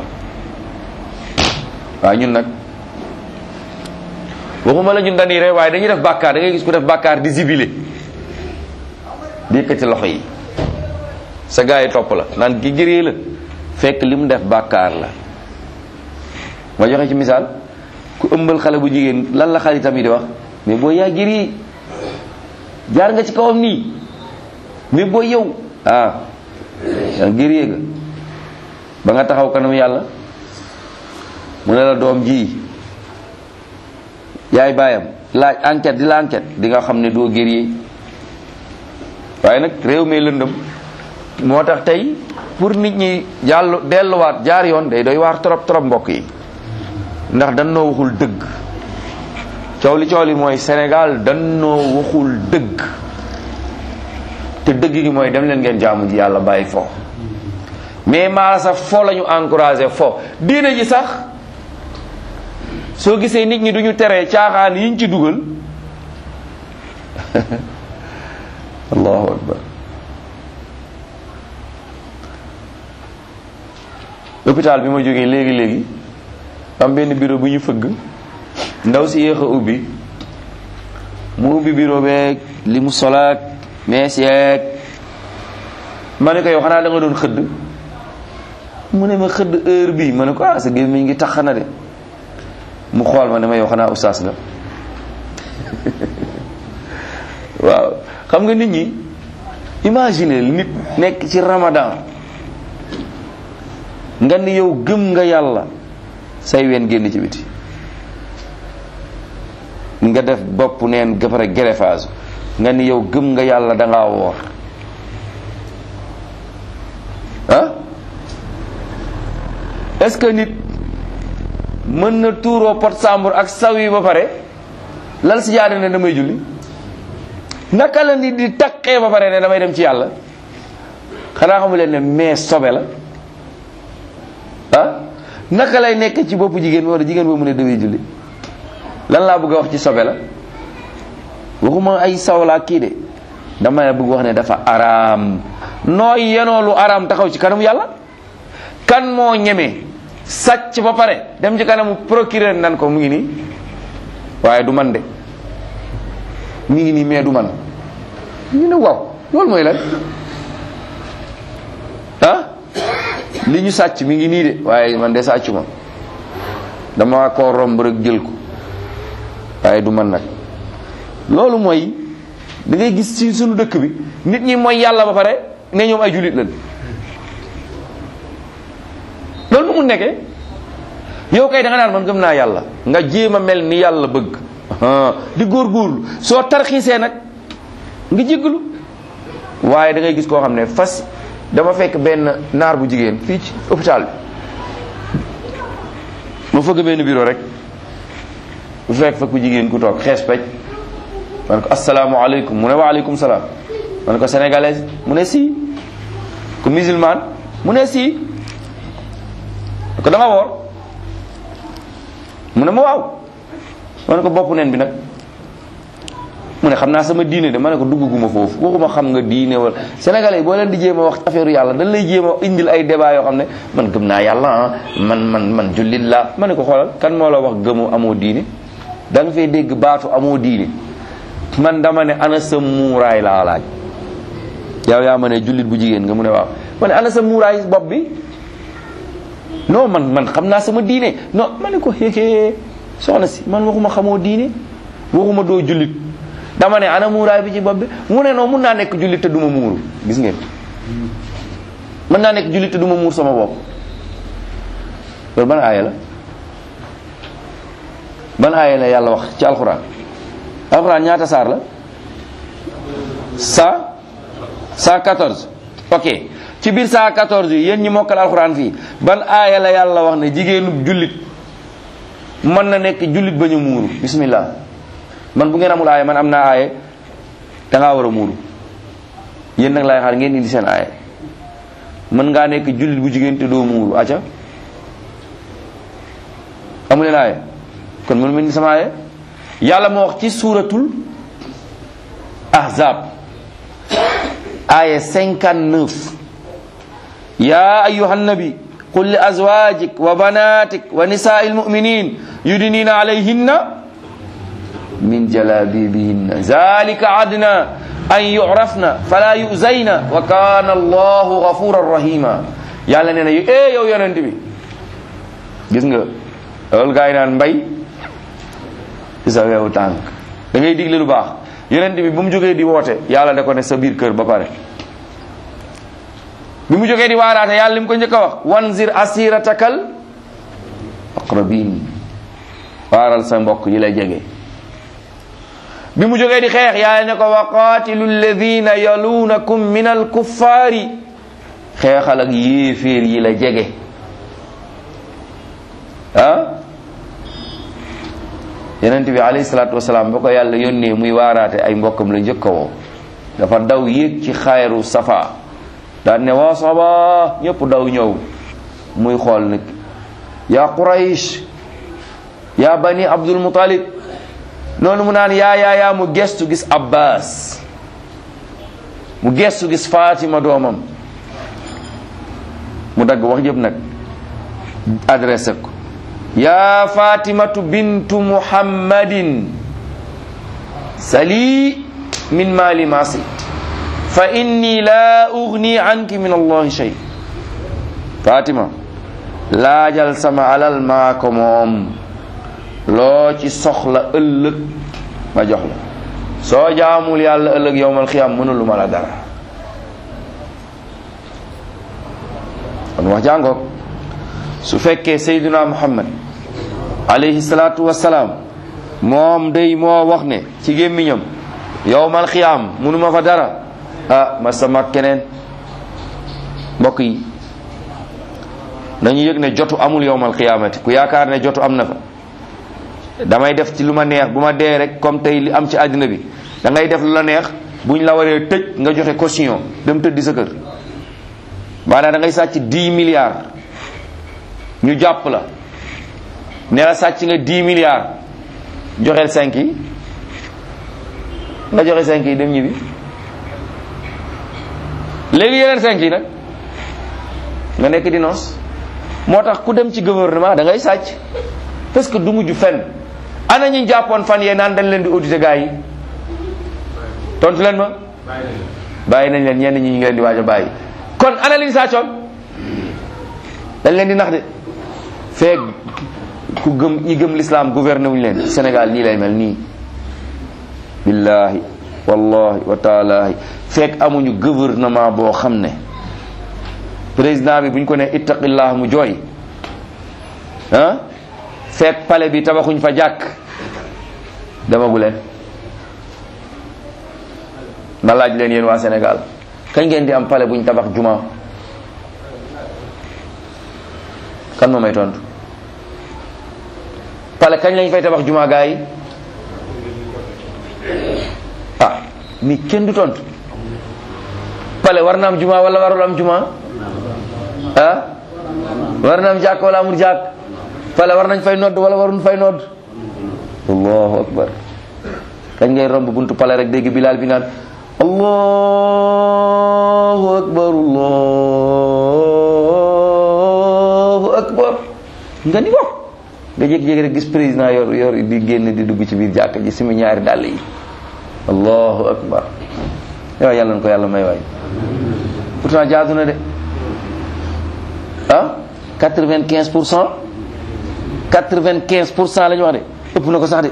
waaw ñun nag waxuma la ñun dañuy ree, waaye dañuy def bàkkaar. da ngay gis ku def bàkkaar di zibile, di yëkkati loxo yi, sa gaa yi topp la naan gi jëree la, fekk li mu def bàkkaar la. ma joxe ci misaal, ku ëmbal xale bu jigéen lan la xaritam yi di wax? mais boo yaa jëri jaar nga ci kawam nii mais booy yow yaa gëree ga ba nga taxaw kanam yàlla mu ne la doom ji yaay baayam laaj enquête di la enquête di nga xam ne doo gëree. waaye nag réew mi lëndëm moo tax tey pour nit ñi delluwaat jaar yoon day doy waar trop trop mbokk yi ndax dan noo waxul dëgg. coow li mooy Sénégal dan noo waxul dëgg te dëgg gi mooy dem leen ngeen jaamu ji yàlla bàyyi fo mais maa sax fo la ñu encouragé fo diine ji sax soo gisee nit ñi duñu teree caaxaan yiñ ci dugal allahu akbar. hôpital bi ma jógee léegi am benn bureau bu ñu fëgg ndaw si yéex a ubbi mu ubbi bureau beeg li mu solaak mees yeeg ma ne ko yow xanaa da nga doon xëdd mu ne ma xëdd heure bi ma ne ko sa gémmiñ ngi tax na de mu xool ma ne ma yow xanaa ustaas nga waaw xam nga nit ñi imaginer nit nekk ci ramadan nga ni yow gëm nga yàlla say ween génn ci biti nga def bopp neen gëpare greffage nga ni yow gëm nga yàlla da ngaa woor est-ce que nit mën na tuuroo pot sàmbur ak saw yi ba pare lal si jaade ne damay julli naka la nit di taqee ba pare ne damay dem ci yàlla xanaa xamu leen ne mais sobe la naka lay nekk ci boppu jigéen wala jigéen boobu mu ne damay julli lan laa bëgg a wax ci sobe la waxuma ay sawlaa kii de dama bëgg wax ne dafa araam nooy yenoo lu araam taxaw ci kanam yàlla kan moo ñeme sàcc ba pare dem ci kanamu procureur nan ko mu ngi nii waaye du man de mi ngi nii mais du man ñu ne waaw loolu mooy lan li ñu sàcc mi ngi nii de waaye man de sàccu ma dama ko romb rek jël ko waaye du man nag loolu mooy da ngay gis ci sunu dëkk bi nit ñi mooy yàlla ba pare ne ñoom ay jullit lañ loolu nu mu nekkee yow kay da nga naan man gëm naa yàlla nga jéem a mel ni yàlla bëgg di góorgóorlu soo tarxiisee nag nga jéggalu waaye da ngay gis koo xam ne fas dama fekk benn naar bu jigéen fii ci hôpital bi ma fëgg benn bureau rek bu fekk ku jigéen ku toog xees pej man ko asalaamaaleykum mu ne waaleykum salaam man ko sénégalaise mu ne si ku musulman mu ne si ko da nga woor mu ne ma waaw man ko bopp neen bi nag mu ne xam naa sama diine de ma ne ko dugguma foofu waxuma xam nga diine wala sénégalais boo leen di jéem a wax affaire yàlla dañ lay jéem a indil ay débat yoo xam ne man gëm naa yàlla man jullit la ma ne ko xoolal kan moo la wax gëmoo amoo diine da nga fay dégg baatu amoo diine man dama ne ana sa muuraay laa laaj yow yaa ma ne jullit bu jigéen nga mu ne waaw ma ne ana sa muuraay bopp bi non man xam naa sama diine non ma ne ko xéexée soxna si man waxuma xamoo diine waxuma doo jullit dama ne ana muuraay bi ci bopp bi mu ne non mun naa nekk jullit te duma muuru gis ngeen mën naa nekk jullit te duma muur sama bopp loolu ban aaya la ban aaya la yàlla wax ci alxuraan ñaata saar la 114 ok ci biir 114 yi yéen ñi mokkal alxuraan fii ban aaya la yàlla wax ne jigéenu jullit mën na nekk jullit bañ a muuru bismillah man bu ngeen amul aaya man am naa aaya dangaa war a muuru yéen nag laay xaar ngeen indi seen aaya mën ngaa nekk jullit bu jigéen te doo muuru acca amuleen aaya kon mënu ma indi sama aaya yàlla moo wax ci suuratul ahzab aaya 59 ya ayyuhan nabi qul li azwajik wa banatik wa nisaa'il mu'minin yudnina alayhinna min jalabibihinna zalika adna an yu'rafna fala yu'zayna wa kana allahu ghafuran rahima yàlla nee na yow yonent bi gis nga loolu gaa yi naan mbay ci sa weewu tànk da ngay digle lu baax yonent bi bu mu jógee di woote yàlla da ko ne sa biir kër ba pare. bi mu jógee di waaraate yàlla li mu ko njëkk a wax wanzir asiratakal aqrabin, waaral sa mbokk yi la jege. bi mu jógee di xeex yàlla ne ko wa qaatilu alladina yaluunakum min alkuffaari, xeexal ak yéeféer yi la jege. yonent bi alayhi salaatu wasalaam ba ko yàlla yónnee muy waaraate ay mbokkam la njëkk a woo. dafa daw yéeg ci xayru safa daan ne waa saba ñëpp daw ñëw muy xool nag yaa Quraysh yaa bani Abdul Muttalib, noonu mu naan yaa mu gestu gis Abbas, mu gestu gis Fatima doomam, mu dagg wax yëpp nag adressé ko yaa Fatimatu bintu Muhammadin sali min mali ma sit fa inni la ugni anki min allahi shay. Fatima, laajal sama alal maa ko moom, loo ci soxla ëllëg ma jox la, soo jaamul yàlla ëllëg yowmal xiyaam mënulu ma la dara. kon wax jàngoog su fekkee Seydina Muhammad alayhi salaatu wassalaam moom day moo wax ne ci gémmiñam yowmal xiyaam mënuma fa dara, ma sama keneen. mbokk yi nañu yëg ne jotu amul yowmal xiyaamati. ku yaakaar ne jotu am na fa, damay def ci lu ma neex bu ma dee rek, comme tey li am ci àddina bi da ngay def lu la neex, buñ la waree tëj nga joxe caution dem tëddi sa kër. maanaam da ngay sàcc 10 milliards ñu jàpp la ne la sàcc nga 10 milliards, joxeel 5 yi, nga joxe 5 yi dem ñibbi. léegi yeneen 5 yi nag nga nekk di noos. moo tax ku dem ci gouvernement da ngay sàcc, parce que du mujj fenn. ana ñu jàppoon fan yee naan dañ leen di auditer gars yi, tontu leen ma. bàyyi nañ leen, ñenn ñi ñu ngi leen di waaj a bàyyi. kon ana liñ sàccoon dañ leen di nax de. feeg ku gëm ñi gëm l'islam gouverner wuñu leen, Sénégal nii lay mel nii. billahi wallahi wa taalahi, feeg amuñu gouvernement boo xam ne président bi buñ ko ne ittaqillah mu jooy, feeg palais bi tabaxuñ fa jàkk, demagu leen. ma laaj leen yéen waa Sénégal, kañ ngeen di am palais buñ tabax juma? kan moo may tontu? palais kañ lañ fay tabax juma gaa yi? mi kenn du tontu. palais war na am juma wala warul am juma? war na am jàkk wala amul jàkk? palais war nañ fay nodd wala warul fay nodd? allahu akbar. kañ ngay romb buntu palais rek dégg Bilal bi naan allahu akbar allahu akbar, nga ni bokk nga jékki-jékki rek gis président yor di génn di dugg ci biir jàkka ji simi ñaari dàll yi. allahu akbar. yow yàlla na ko yàlla may waay. pourtant jaadu na de. 95% 95% la ñu wax de, ëpp na ko sax de.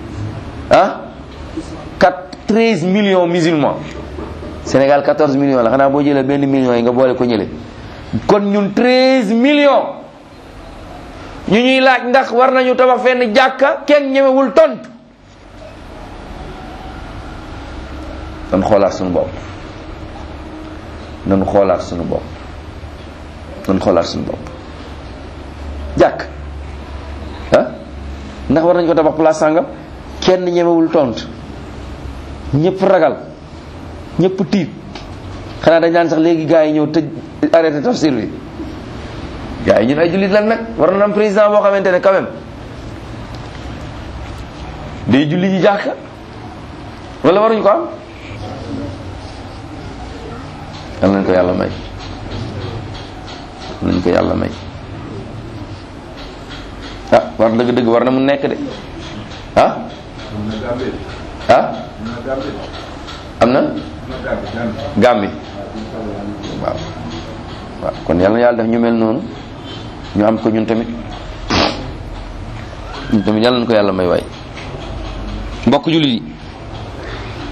13 millions musulmans. Sénégal 14 millions la, xanaa boo jëlee benn million yi nga boole ko ñële. kon ñun 13 millions ñu ñuy laaj ndax war nañu tabax fenn jàkka, kenn ñemewul tontu. nan xoolaat suñu bopp, nan xoolaat suñu bopp, nan xoolaat suñu bopp. jàkk ndax war nañu ko tabax place sàngam, kenn ñemewul tontu, ñëpp ragal, ñëpp tiit. xanaa dañ naan sax léegi gars yi ñëw tëj arrêté tafsir bi. gars yi ñun ay jullit lan nag, war na am président boo xamante ne quand même day julli ji jàkka, wala waruñu ko am? yal nañ ko yàlla may, yal nañ ko yàlla may. war dëgg-dëgg war na mu nekk de. am na Gàmbi. waaw kon yal na yàlla def ñu mel noonu, ñu am ko ñun tamit yal nañ ko yàlla may waay. mbokk jullit yi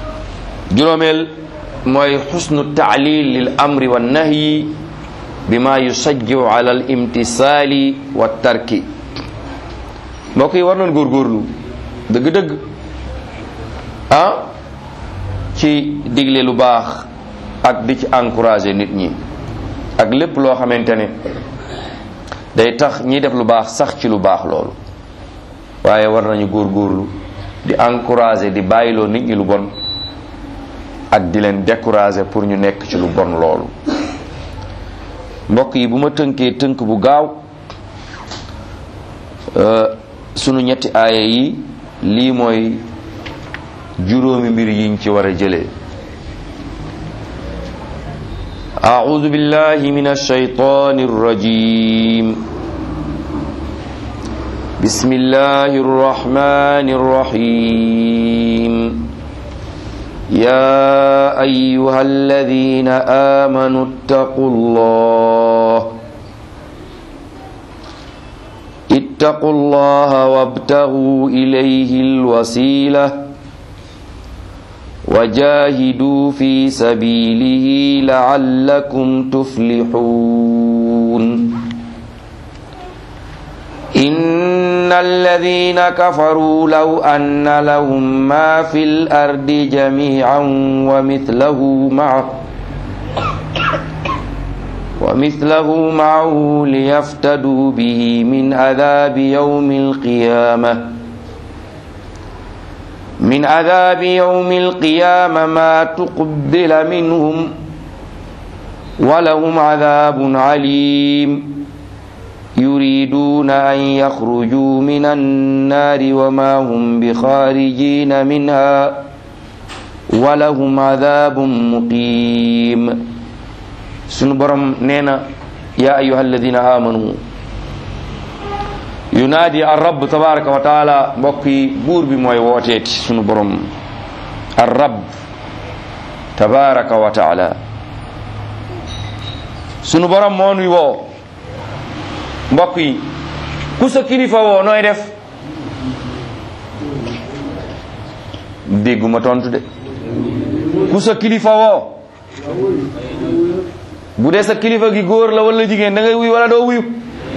juróomeel mooy xusnu taalil lil amri wa nahyi bima yusajjiu ala al imtisaali wa tarki. mbokk yi war nañ góorgóorlu dëgg-dëgg ci digle lu baax ak di ci encourager nit ñi ak lépp loo xamante ne day tax ñiy def lu baax sax ci lu baax loolu. waaye war nañu góorgóorlu di encourager di bàyyiloo nit ñi lu bon ak di leen décourager pour ñu nekk ci lu bon loolu. mbokk yi bu ma tënkee tënk bu gaaw sunu ñetti aaya yi lii mooy juróomi mbir yiñ ci war a jëlee. a'udhu billahi minash shaytanir rajim. bismillahir rahmanir rahim. ya ayyuhalladhina amanu ittaqullaha wabtaghu ilayhi alwasila وجاهدوا في سبيله لعلكم تفلحون إن الذين كفروا لو أن لهم ما في الأرض جميعا ومثله معه ليفتدوا به من عذاب يوم القيامة ما تقبل منهم ولهم عذاب عليم يريدون أن يخرجوا من النار وما هم بخارجين منها ولهم عذاب مقيم. sunu borom nee na yaa ayyuha alladina amanu yunaadi ar-rabb tabaraka wa taala. mbokk yi buur bi mooy wooteeti sunu borom ar-rabb tabaraka wa taala. sunu borom moo nuy woo. mbokk yi ku sa kilifa woo nooy def? dégguma tontu de. ku sa kilifa woo bu dee sa kilifa gi góor la wala jigéen da ngay wuyu wala doo wuyu?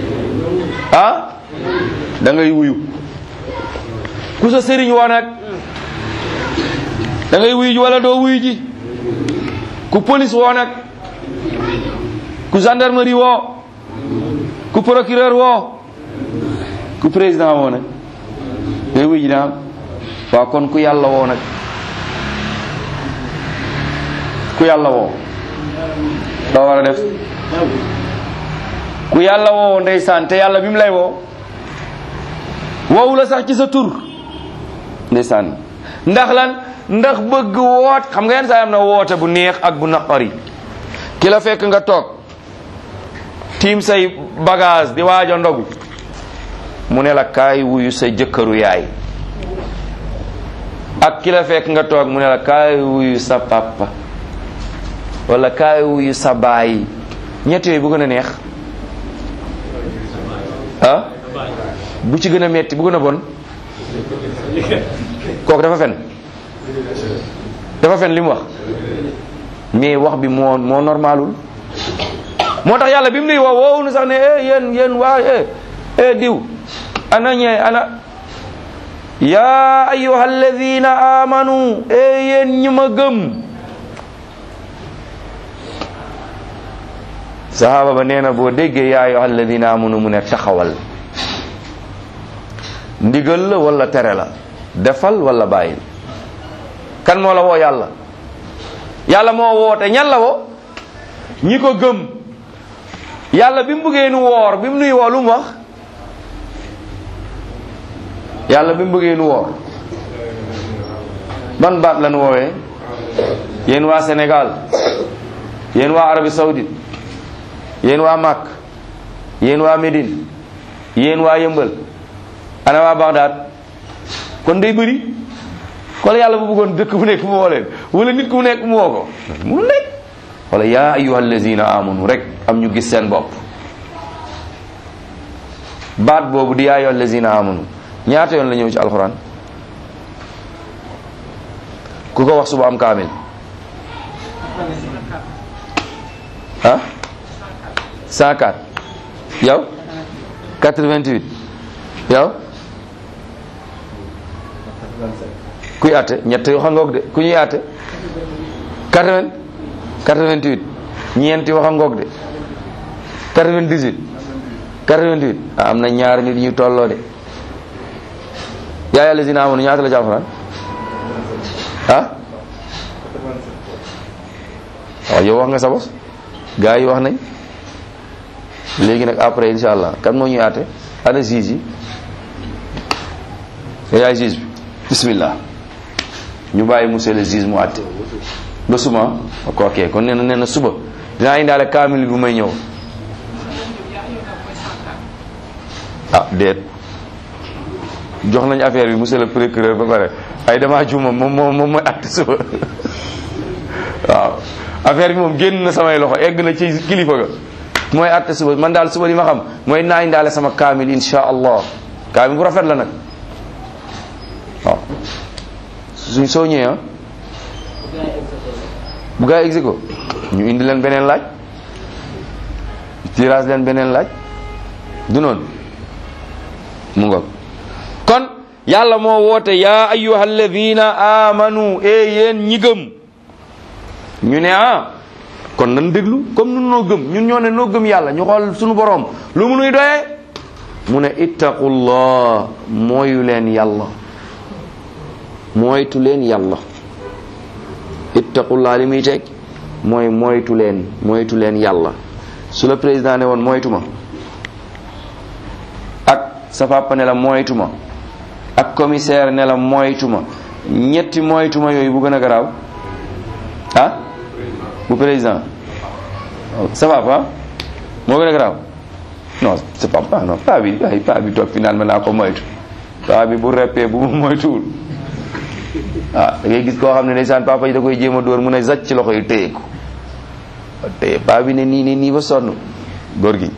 da ngay wuyu. ku sa sëriñ woo nag da ngay wuyu ji wala doo wuyu ji? ku police woo nag, ku gendarmerie woo, ku procureur woo, ku président woo nag day wuyu ji na. waaw kon ku yàlla woo nag, ku yàlla woo doo war a def? ku yàlla woo ndeysaan te yàlla bi mu lay woo woowu la sax ci sa tur ndeysaan. ndax lan? ndax bëgg woot. xam nga yenn saa am na woote bu neex ak bu naqari. ki la fekk nga toog tiim say bagage di waaj a ndogu mu ne la kaay wuyu sa jëkkëru yaay, ak ki la fekk nga toog mu ne la kaay wuyu sa papa wala kaay wuyu sa baay. ñett yooyu bu gën a neex? bu ci gën a metti, bu gën a bon? kooku dafa fen, dafa fen li mu wax. mais wax bi moo normalul. moo tax yàlla bi mu nuy woo woowu nu sax ne yéen waa diw ana ñee ana yaa ayyuha alladina amanu yéen ñi ma gëm. sahaaba ba nee na boo déggee yaa ayyuha alladina amanu mu ne taxawal. ndigal la wala tere la? defal wala bàyyil? kan moo la woo? yàlla. yàlla moo woote. ñan la woo? ñi ko gëm. yàlla bi mu bëggee nu woor, bi mu nuy woo lu mu wax? yàlla bi mu bëggee nu woor ban baat la nu woowee? yéen waa Sénégal, yéen waa Arabie Saoudite, yéen waa Makk, yéen waa Médine, yéen waa Yëmbal, ana waa Bagdad. kon day bëri. kon yàlla bu bëggoon dëkk bu nekk mu woo leen wala nit ku nekk mu woo ko mu nekk. wala yaa ayyuhal lazina amanu rek am ñu gis seen bopp. baat boobu di yaa ayyuhal lazina amanu ñaata yoon la ñëw ci alxuraan? ku ko wax suba am kaamil. ah 104 yow 88 yow kuy àtte ñett yoo xam ngoog de ku ñuy àtte 88 ñeenti wax ngoog de 98 am na ñaari nit ñu tolloo de yaa yàlla si naa amoon ñaata la ci alxuraan waaw yow wax nga sa bos gaa yi wax nañ léegi nag après insha allah kan moo ñuy àtte ana juge yi yaay juge bi bismillah ñu bàyyi monsieur le juge mu àtte ba suma ok kon nee na suba dinaa indaale kaamil bu may ñëw déet jox nañ affaire bi monsieur le procureur ba pare ay dama juuma moom mooy àtte suba waaw affaire bi moom génn na samay loxo egg na ci kilifa ga mooy àtte suba man daal suba li ma xam mooy naa indaale sama kaamil insha allah kaamil bu rafet la nag waaw suñ soo ñëwee bu gaa yi ko ñu indi leen beneen laaj tirage leen beneen laaj du noonu mu ngoog kon yàlla moo woote yaa ayyuha alladina amanu yéen ñi gëm ñu ne kon nan déglu comme nun noo gëm ñun ñoo ne noo gëm yàlla ñu xool suñu boroom lu mu nuy doyee mu ne ittaqullah mooyu leen yàlla moytu leen yàlla ittaqullah li muy teg mooy moytu leen yàlla su la président ne woon moytu ma ak sa papa ne la moytu ma ak commissaire ne la moytu ma ñetti moytu ma yooyu bu gën a garaaw bu président sa papa moo gën a garaaw non sa papa non pa bi toog fi naan ma naa ko moytu pa bi bu reppee bu mu moytuwul da ngay gis koo xam ne ndeysaan papa yi da koy jéem a dóor mun a zacc ci loxo yi téye ko téye pa bi ne nii ba sonn góor gi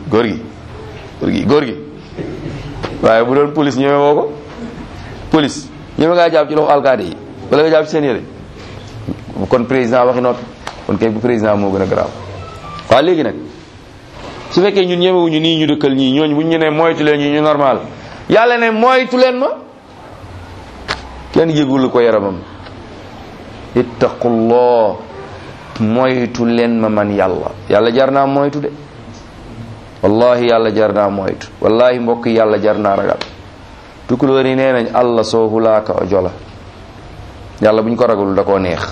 waaye bu doon police ñëwee woo ko police ñëwee ngaa jàpp ci loxo alkaati yi wala nga jàpp ci seen yére kon président waxi noppi kon kay bu président moo gën a garaaw waaw léegi nag su fekkee ñun ñemewuñu nii ñu dëkkal ñii ñooñu buñ ñu ne moytu leen ñi ñu normal yàlla ne moytu leen ma kenn yëgul ko yaramam ittaqullah moytu leen ma man yàlla jar naa moytu de wallahi yàlla jar naa moytu wallahi mbokk yàlla jar naa ragal tukulóor yi nee nañ allah soo hulaaka o jola yàlla buñ ko ragalul da koo neex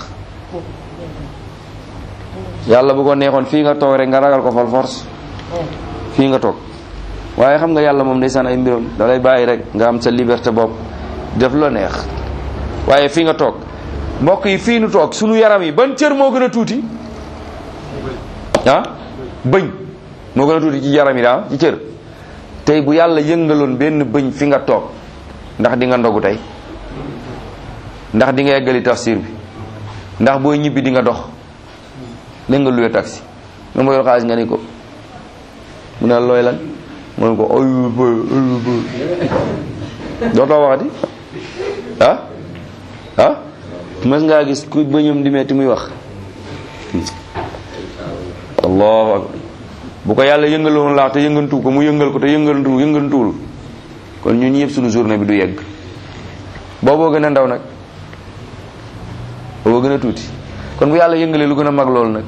yàlla bu ko neexoon fii nga toog rek nga ragal ko fal force fii nga toog waaye xam nga yàlla moom ndeysaan ay mbiram da lay bàyyi rek nga am sa liberté bopp def la neex waaye fii nga toog mbokk yi fii nu toog sunu yaram yi ban cër moo gën a tuuti bëñ moo gën a tuuti ci yaram yi ci cër tey bu yàlla yëngaloon benn bëñ fi nga toog ndax di nga ndogu tey ndax di nga eggali tafsir bi ndax booy ñibbi di nga dox da nga luwe taxi nga ma yor xaalis nga ni ko mu ne looy lan mu ne ko dootoo waxati mas ngaa gis ku bëñam di metti muy wax allahu akbar bu ko yàlla yëngaloon laa te yëngantu ko mu yëngal ko te yëngantuwul kon ñun ñëpp suñu journée bi du yegg booboo gën a ndaw nag booboo gën a tuuti kon bu yàlla yëngalee lu gën a mag loolu nag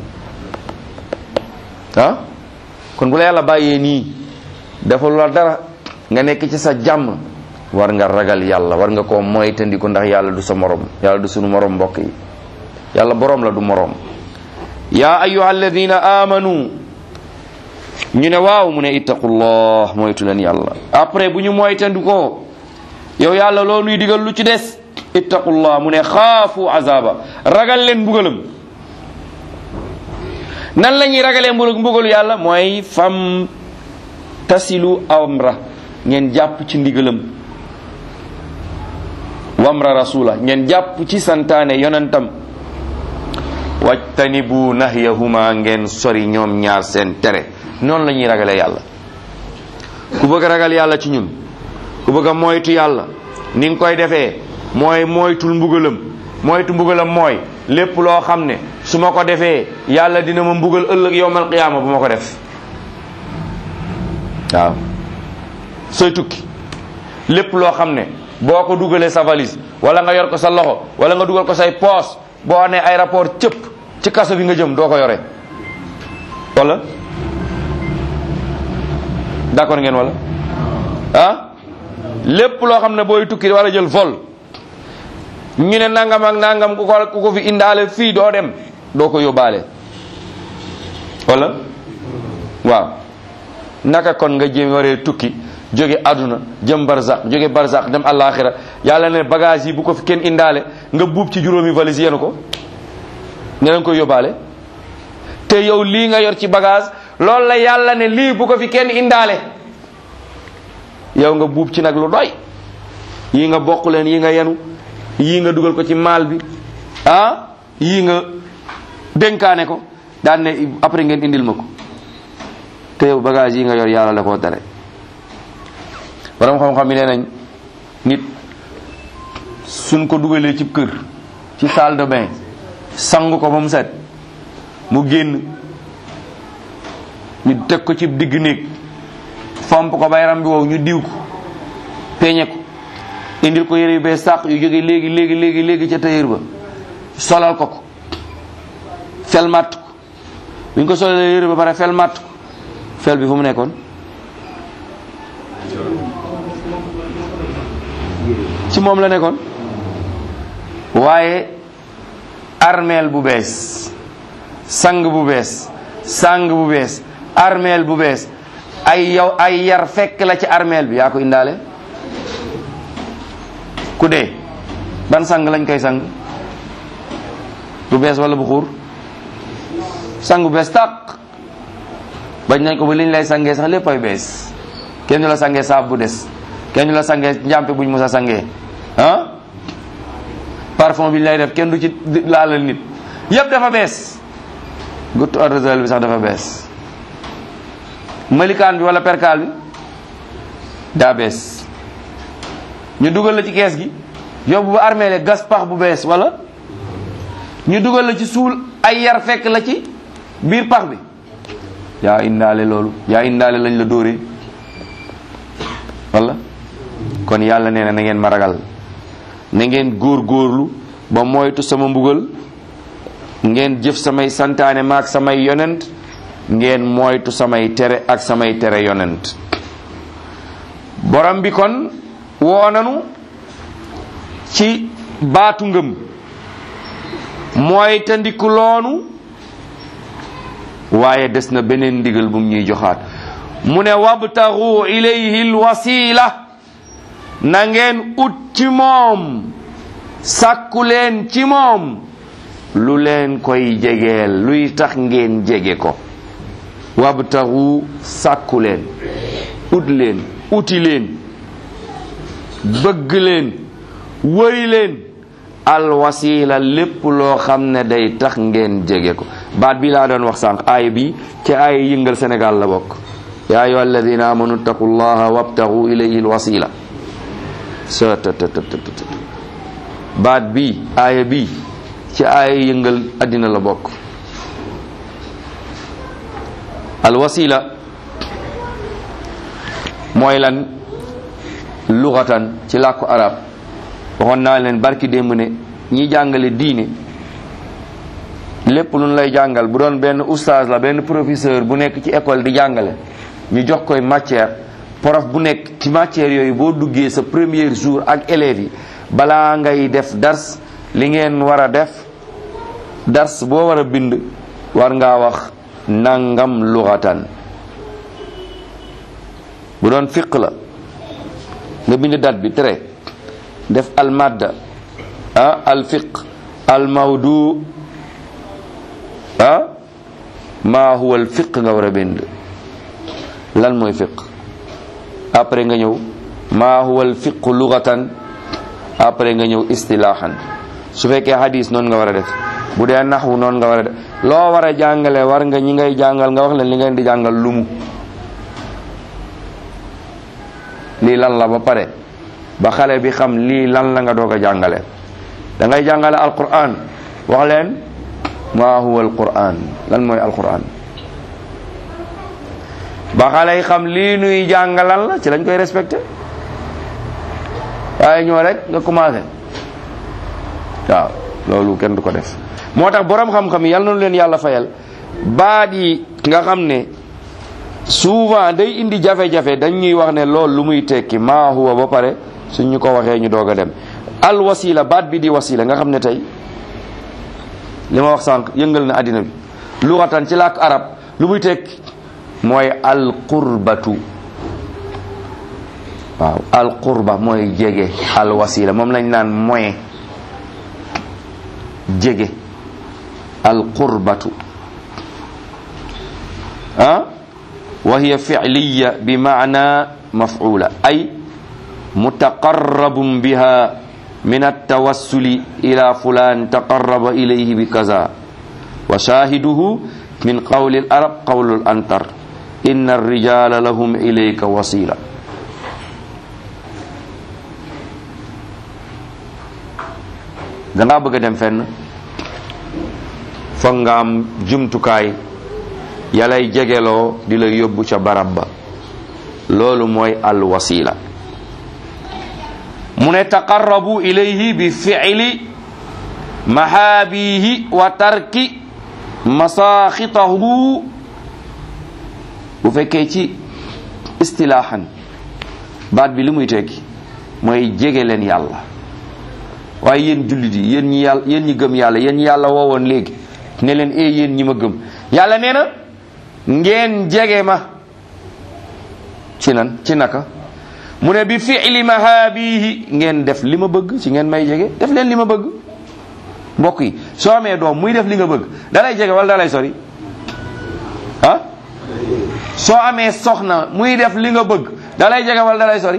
kon bu la yàlla bàyyee nii dafa la dara nga nekk ci sa jàmm war nga ragal yàlla war nga koo moytandiku ndax yàlla du sa morom yàlla du sunu morom mbokk yi yàlla borom la du morom yaa ayyuha alladina amanu ñu ne waaw mu ne ittaqullah moytu leen yàlla après bu ñu moytandikoo yow yàlla loo nuy digal lu ci des ittaqullah mu ne xaafu azaba ragal leen mbugalam nan la ñuy ragalee mbugalu yàlla mooy fam tasilu amra ngeen jàpp ci ndigalam wamra rasula ngeen jàpp ci santaane yonentam wajtanibu nahyahuma ngeen sori ñoom ñaar seen tere noonu la ñuy ragalee yàlla ku bëgg a ragal yàlla ci ñun ku bëgg a moytu yàlla ni nga koy defee mooy moytul mbugalam mooy lépp loo xam ne su ma ko defee yàlla dina ma mbugal ëllëg yowmal qiyaama bu ma ko def. waaw sooy tukki lépp loo xam ne boo ko dugalee sa valise wala nga yor ko sa loxo wala nga dugal ko say poos boo nee aéroport cëpp ci kaso bi nga jëm doo ko yore wala d'accord ngeen wala ah lépp loo xam ne booy tukki wala jël vol ñu ne nangam ak nangam ku ko fi indaale fii doo dem doo ko yóbbaale wala waaw naka kon nga jéem waree tukki jóge àdduna jëm barzaq jóge barzaq dem àllaaxira yàlla ne bagage yi bu ko fi kenn indaale nga buub ci juróomi valise yenu ko ne lañ koy yóbbaale te yow lii nga yor ci bagage loolu la yàlla ne lii bu ko fi kenn indaale yow nga buub ci nag lu doy yii nga bokk leen yi nga yenu yii nga dugal ko ci maal bi ah yii nga dénkaane ko daan ne après ngeen indil ma ko te yow bagage yi nga yor yàlla la koo tere borom xam-xam yi nee nañ nit suñ ko dugalee ci kër ci salle de bain sang ko ba mu set mu génn ñu teg ko ci digg néeg fomp ko ba yaram bi wow ñu diw ko peeñe ko indil ko yére yu bees sàq yu jóge léegi ca tailleur ba solal ko fel matt ko bu ñu ko solalee yére ba pare fel matt ko fel bi fu mu nekkoon ci moom la nekkoon waaye armeel bu bees sang bu bees armeel bu bees ay yar fekk la ci armeel bi yaa ko indaale ku dee ban sang lañ koy sang bu bees wala bu xuur sang bu bees tàq bañ nañ ko ba liñ lay sangee sax lépp ay bees kenn du la sangee saab bu des kenn du la sangee njàmpe buñ mos a sangee ah parfum bi ñu lay def kenn du ci laalal nit yépp dafa bees guttu eau de Javel bi sax dafa bees malikaan bi wala perkaal bi daa bees ñu dugal la ci kees gi yóbbu ba armeele gas pax bu bees wala ñu dugal la ci suul ay yar fekk la ci biir pax bi yaa indaale loolu yaa indaale lañ la dóoree wala kon yàlla nee na na ngeen ma ragal na ngeen góorgóorlu ba moytu sama mbugal ngeen jëf samay santaane maak samay yonent ngeen moytu samay tere ak samay tere yonent borom bi kon woo nanu ci baatu ngëm mooy tandiku loonu waaye des na beneen ndigal bu ñuy joxaat mu ne wabtaxu ilayhi alwasila na ngeen ut ci moom sàkku leen ci moom lu leen koy jegeel luy tax ngeen jege ko wabtaxu sàkku leen ut leen uti leen bëgg leen wëri leen alwasila lépp loo xam ne day tax ngeen jege ko baat bi laa doon wax sànq aaya bi ci aaya yëngal Sénégal la bokk yaa ayyuha alladina amanu taqullaha wabtaxu ilayhi alwasila baat bi aaya bi ci aaya yëngal addina la bokk alwasila mooy lan lughatan ci làkku arab waxoon naa leen barki démb ne ñi jàngale diine lépp lu ñu lay jàngal bu doon benn oustaz la benn professeur bu nekk ci école di jàngale ñu jox koy matière prof bu nekk ci matière yooyu boo duggee sa premier jour ak élèves yi balaa ngay def dars li ngeen war a def dars boo war a bind war ngaa wax nangam lughatan bu doon fiq la nga bind date bi tere def al madda al fiq al mawdu ma huwa al fiq nga war a bind lan mooy fiq après nga ñëw ma huwa al fiq lughatan après nga ñëw istilahan su fekkee hadis noonu nga war a def bu dee naxwu noonu nga war a def loo war a jàngale war nga ñi ngay jàngal nga wax leen li ngeen di jàngal lumu lii lan la ba pare ba xale bi xam lii lan la nga doog a jàngale da ngay jàngale alquran wax leen ma huwa alquran, lan mooy alquran. ba xale yi xam lii nuy jàngalal la ci lañ koy respecté, waaye ñoo rek nga commencé waaw loolu kenn du ko def. moo tax borom xam-xam yi yàlla na leen yàlla fayal, baat yi nga xam ne souvent day indi jafe-jafe dañ ñuy wax ne loolu lu muy tekki maa huwa ba pare suñ ñu ko waxee ñu doog a dem. al wasila, baat bi di wasila nga xam ne tey li ma wax sànq yëngal na àddina bi, luxatan ci làkk arab lu muy tekki mooy al qurbatu. waaw al qurba mooy jege, al wasila moom lañ naan moyen, jege, al qurbatu. wa hiya fi'liya bi maana maf'ula, ay mutaqarrabun biha min at-tawassuli ila fulan taqarraba ilayhi bi kaza. wa shahiduhu min qawli al-arab qawlu al-antar inna ar-rijala lahum ilayka wasila. dangaa bëgg a dem fenn foog nga am jumtukaay yalay jegeloo di la yóbbu ca barab ba, loolu mooy al wasila. mu ne taqarrabu ilayhi bi fi'li mahaabihi wa tarki masaaxitahu. bu fekkee ci istilaahan baat bi li muy tekki mooy jege leen yàlla. waaye yéen jullit yi, yéen ñi yàlla, yéen ñi gëm yàlla, yéen ñi yàlla woowoon léegi ne leen yéen ñi ma gëm, yàlla nee na ngeen jege ma ci nan, ci naka. mu ne bi fi'li mahaabihi, ngeen def li ma bëgg ci ngeen may jege, def leen li ma bëgg. mbokk yi, soo amee doom muy def li nga bëgg dalay jege wala dalay sori? ah soo amee soxna muy def li nga bëgg dalay jege wala dalay sori?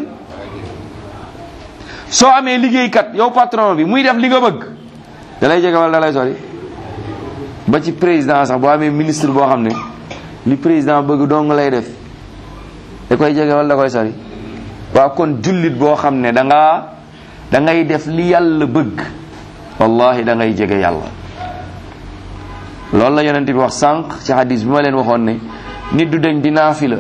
soo amee liggéeykat yow patron bi muy def li nga bëgg dalay jege wala dalay sori? ba ci président sax boo amee ministre boo xam ne li président bëgg dong lay def, da koy jege wala da koy sori? waaw kon jullit boo xam ne da ngay def li yàlla bëgg, wallahi da ngay jege yàlla. loolu la yonent bi wax sànq ci hadis bi ma leen waxoon ne nit du dañ di naafila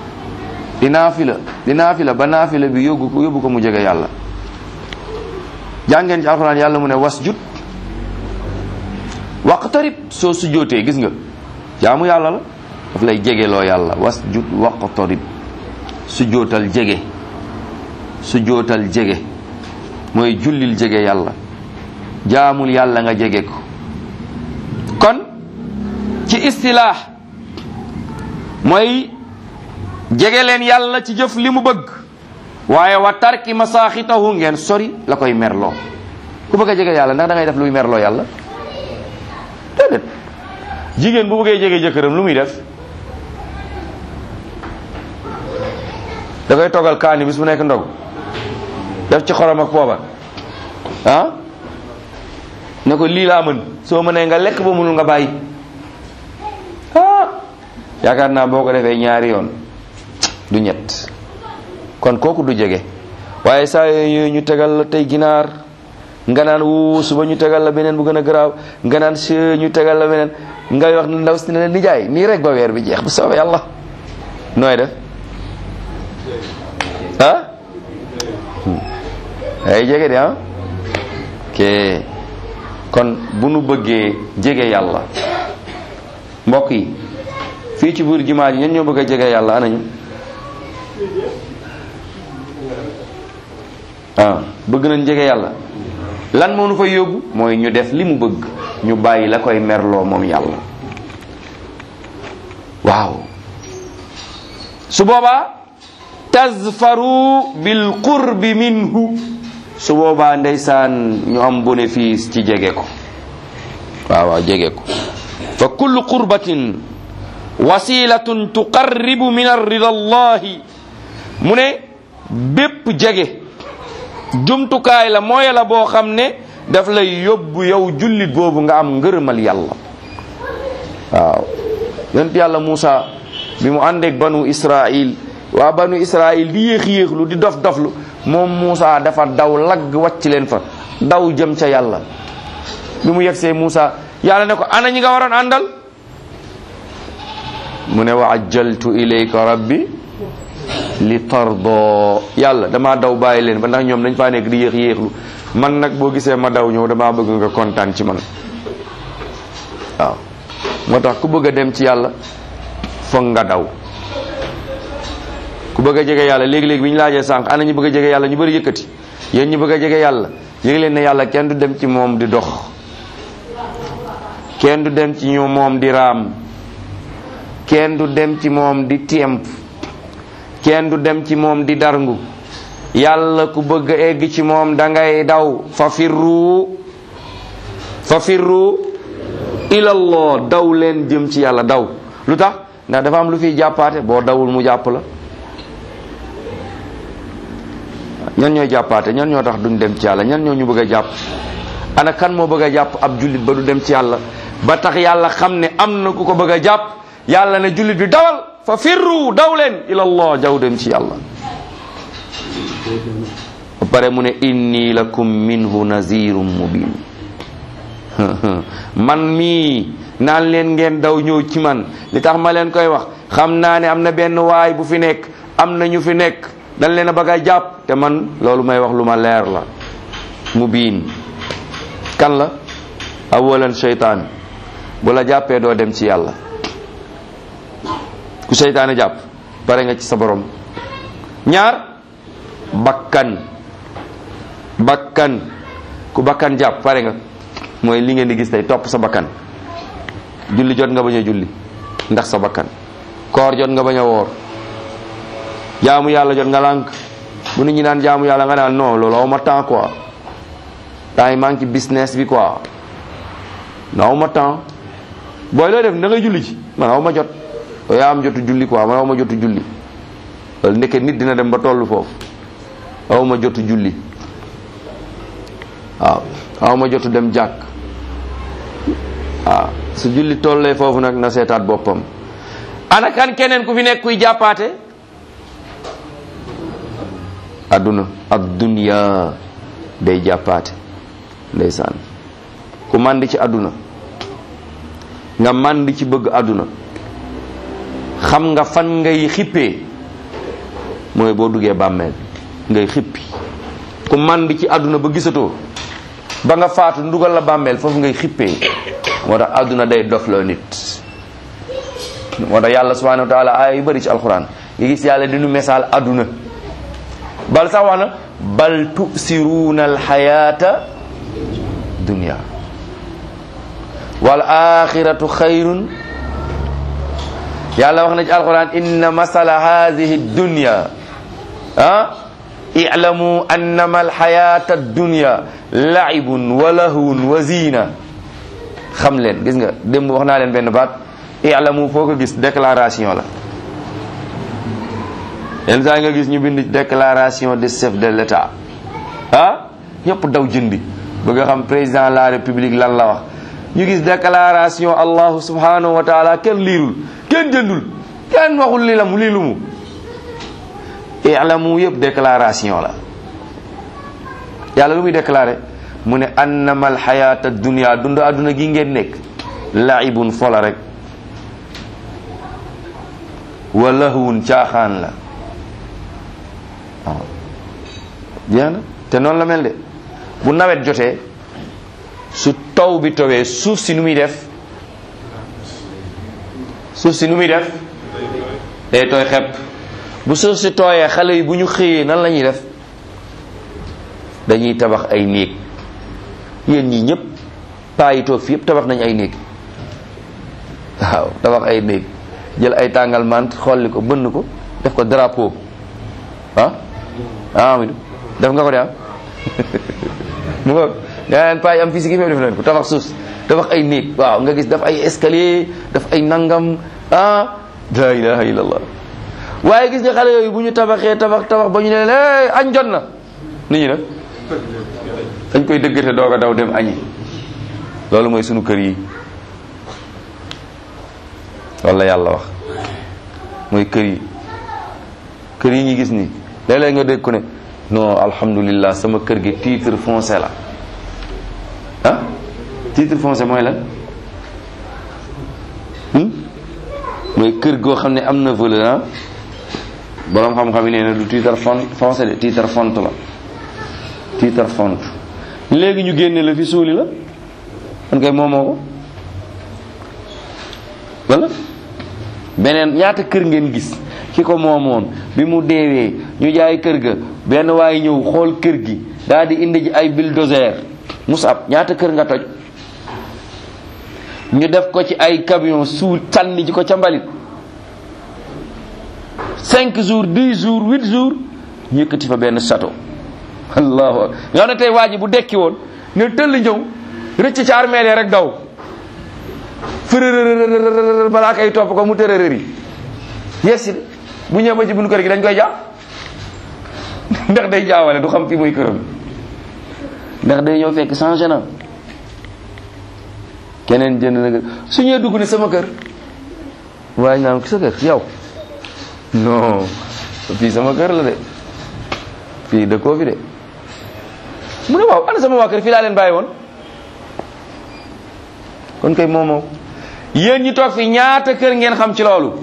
ba naafila bi yóbbu ko mu jege yàlla. jàngeen ci alxuraan yàlla mu ne wasjud waqtarib, soo sujjootee gis nga jaamu yàlla la, daf lay jegeloo yàlla. wasjud waqtarib, sujjootal jege mooy jullil jege yàlla, jaamul yàlla nga jege ko. kon ci istilaax mooy jege leen yàlla ci jëf li mu bëgg, waaye wa tarki masaaxitahu, ngeen sori la koy merloo. ku bëgg a jege yàlla ndax da ngay def luy merloo yàlla? déedéet. jigéen bu bëggee jege jëkkëram lu muy def? da koy toggal kaani bis bu nekk ndog, def ci xorom ak poobar, ne ko lii laa mën, soo mënee nga lekk ba mënul nga bàyyi. yaakaar naa boo ko defee ñaari yoon du ñett, kon kooku du jege. waaye saa yooyu ñu tegal la tey ginaar nga naan wu suba ñu tegal la beneen bu gën a garaaw, nga naan si ñu tegal la beneen, ngay wax ndaw si ne la nijaay nii rek ba weer bi jeex bu soobee yàlla, nooy def? ay jege de ok. kon bu nu bëggee jege yàlla, mbokk yi, fii ci biir jumaa ji ñen ñoo bëgg a jege yàlla anañu? bëgg nañ jege yàlla. lan moo nu fay yóbbu? mooy ñu def li mu bëgg, ñu bàyyi la koy merloo moom yàlla. waaw su boobaa tazfaru bil qurbi minhu, su boobaa ndeysaan ñu am bénéfice ci jege ko. waaw jege ko. fa kullu qurbatin wasilatun tuqarribu min arrida allahi, mu ne bépp jege jumtukaay la, mooy la boo xam ne daf lay yóbbu yow jullit boobu nga am ngërëmal yàlla. waaw yonent yàlla Muusa bi mu àndeek banu Israil, waa banu Israil di yéex-yéexlu di dof-doflu, moom Muusa dafa daw lagg wàcc leen fa, daw jëm ca yàlla. bi mu yegsee Muusa yàlla ne ko ana ñi nga waroon àndal mu ne wa ajjaltu ilayka rabbi li tardo yàlla damaa daw bàyyi leen ba ndax ñoom dañ faa nekk di yéex yéexlu man nag boo gisee ma daw ñëw damaa bëgg nga kontaan ci man waaw moo tax ku bëgg a dem ci yàlla foog nga daw ku bëgg a jege yàlla léegi-léegi bi ñu laajee sànq ana ñu bëgg a jege yàlla ñu bëri yëkkati yéen ñu bëgg a jege yàlla yéegi leen ne yàlla kenn du dem ci moom di dox kenn du dem ci moom di raam kenn du dem ci moom di temp kenn du dem ci moom di darngu yàlla ku bëgg a egg ci moom dangay daw fa firru ilallah daw leen jëm ci yàlla daw lu tax ndax dafa am lu fiy jàppaate boo dawul mu jàpp la ñan ñooy jàppaate ñan ñoo tax duñ dem ci yàlla ñan ñoo ñu bëgg a jàpp ana kan moo bëgg a jàpp ab jullit ba du dem ci yàlla ba tax yàlla xam ne am na ku ko bëgg a jàpp yàlla ne jullit bi dawal fa firru daw leen ilallah jaw dem ci yàlla ba pare mu ne inni lakum minhu nazirun mubin man mii naan leen ngeen daw ñëw ci man li tax ma leen koy wax xam naa ne am na benn waay bu fi nekk am na ñu fi nekk dañ leen a bëgg a jàpp te man loolu may wax lu ma leer la mubin kan la awalan seytaan bu la jàppee doo dem ci yàlla ku seytaane jàpp pare nga ci sa borom ñaar bakkan ku bakkan jàpp pare nga mooy li ngeen di gis tey topp sa bakkan julli jot nga bañ a julli ndax sa bakkan koor jot nga bañ a woor jaamu yàlla jot nga lànk bu nit ñi naan jaamu yàlla nga naan non loolu aw ma temps quoi temps yi maa ngi ci business bi quoi non aw ma temps booy looy def da ngay julli ci man aw ma jot yaa am jotu julli quoi man aw ma jotu julli loolu ndeke nit dina dem ba tollu foofu aw ma jotu julli waaw aw ma jotu dem jàkk waaw su julli tollee foofu nag na seetaat boppam ana kan keneen ku fi nekk kuy jàppaate adduna ak dunya day jàppaate ndeysaan ku màndi ci adduna nga màndi ci bëgg adduna xam nga fan ngay xippee mooy boo duggee bàmmeel ngay xippi ku màndi ci adduna ba gisatoo ba nga faatu ndugal la bàmmeel foofu ngay xippee moo tax adduna day dofloo nit moo tax yàlla subhanahu wa taala ay yu bëri ci alquran nga gis yàlla dinu misaal adduna bal sax wax na bal tusiruuna alxayata dunya wal axiratu xayrun yàlla wax na ci alquran inna masala hadihi dunya i'lamu annama alxayata dunya laibun wa lahwun wa zina xam leen gis nga démb wax naa leen benn baat i'lamu foo ko gis déclaration la yenn saa nga gis ñu bind déclaration de chef de l'état ñëpp daw jëndi bëgg a xam président de la république lan la wax ñu gis déclaration allahu subhanahu wa taala kenn liirul kenn jëndul kenn waxul lii lu mu i'lamu yëpp déclaration la yàlla lu muy déclaré mu ne annama alxayata dunya dund adduna gi ngeen nekk laibun fola rek wa lahwun caaxaan la waaw jeex na te noonu la mel de bu nawet jotee su taw bi tawee suuf si nu muy def day tooy xepp bu suuf si tooyee xale yi bu ñu xëyee nan la ñuy def dañuy tabax ay néeg yéen ñii ñëpp paa yi toog fi yëpp tabax nañ ay néeg waaw tabax ay néeg jël ay tàngal mant xolli ko bënn ko def ko drapeau Amadou def nga ko de mu nga yaa paa yi am physique yi def leen ko tabax suuf tabax ay néeg waaw nga gis daf ay escalier daf ay nangam la ilaha illallah waaye gis nga xale yooyu bu ñu tabaxee tabax ba ñu ne leen añ jot na nit ñi nag dañ koy dëggate doog a daw dem añi loolu mooy sunu kër yi loolu la yàlla wax mooy kër yi ñu gis nii léeg-léeg nga dégg ko ne non alhamdulillah sama kër gi titre foncier la titre foncier mooy lan mooy kër goo xam ne am na valeur ah borom xam-xam yi nee na du titre foncier de titre font la titre font léegi ñu génne la fi suuli la man kay moomoo ko wala beneen ñaata kër ngeen gis ki ko moomoon bi mu deewee ñu jaay kër ga benn waaye ñëw xool kër gi daal di indi ji ay bulldozer musab ñaata kër nga toj ñu def ko ci ay camion suul sànni ji ko ca mbalit 5 jours 10 jours 8 jours ñu yëkkati fa benn château allahu akbar yow ne tey waa ji bu dekki woon ne tëll ñëw rëcc ci armeel rek daw fërërërër balaa kay topp ko mu tërërëri yegsi bu ñëw ba ci buñu kër gi dañ koy jàpp ndax day jaawale du xam fi muy këram ndax day ñëw fekk changé na keneen jënd na su ñëwee dugg ne sama kër waaye naan sa kër yow non fii sama kër la de fii dëkkoo fi de mu ne waaw ana sama waa kër fii laa leen bàyyi woon kon kay moomoo yéen ñi toog fi ñaata kër ngeen xam ci loolu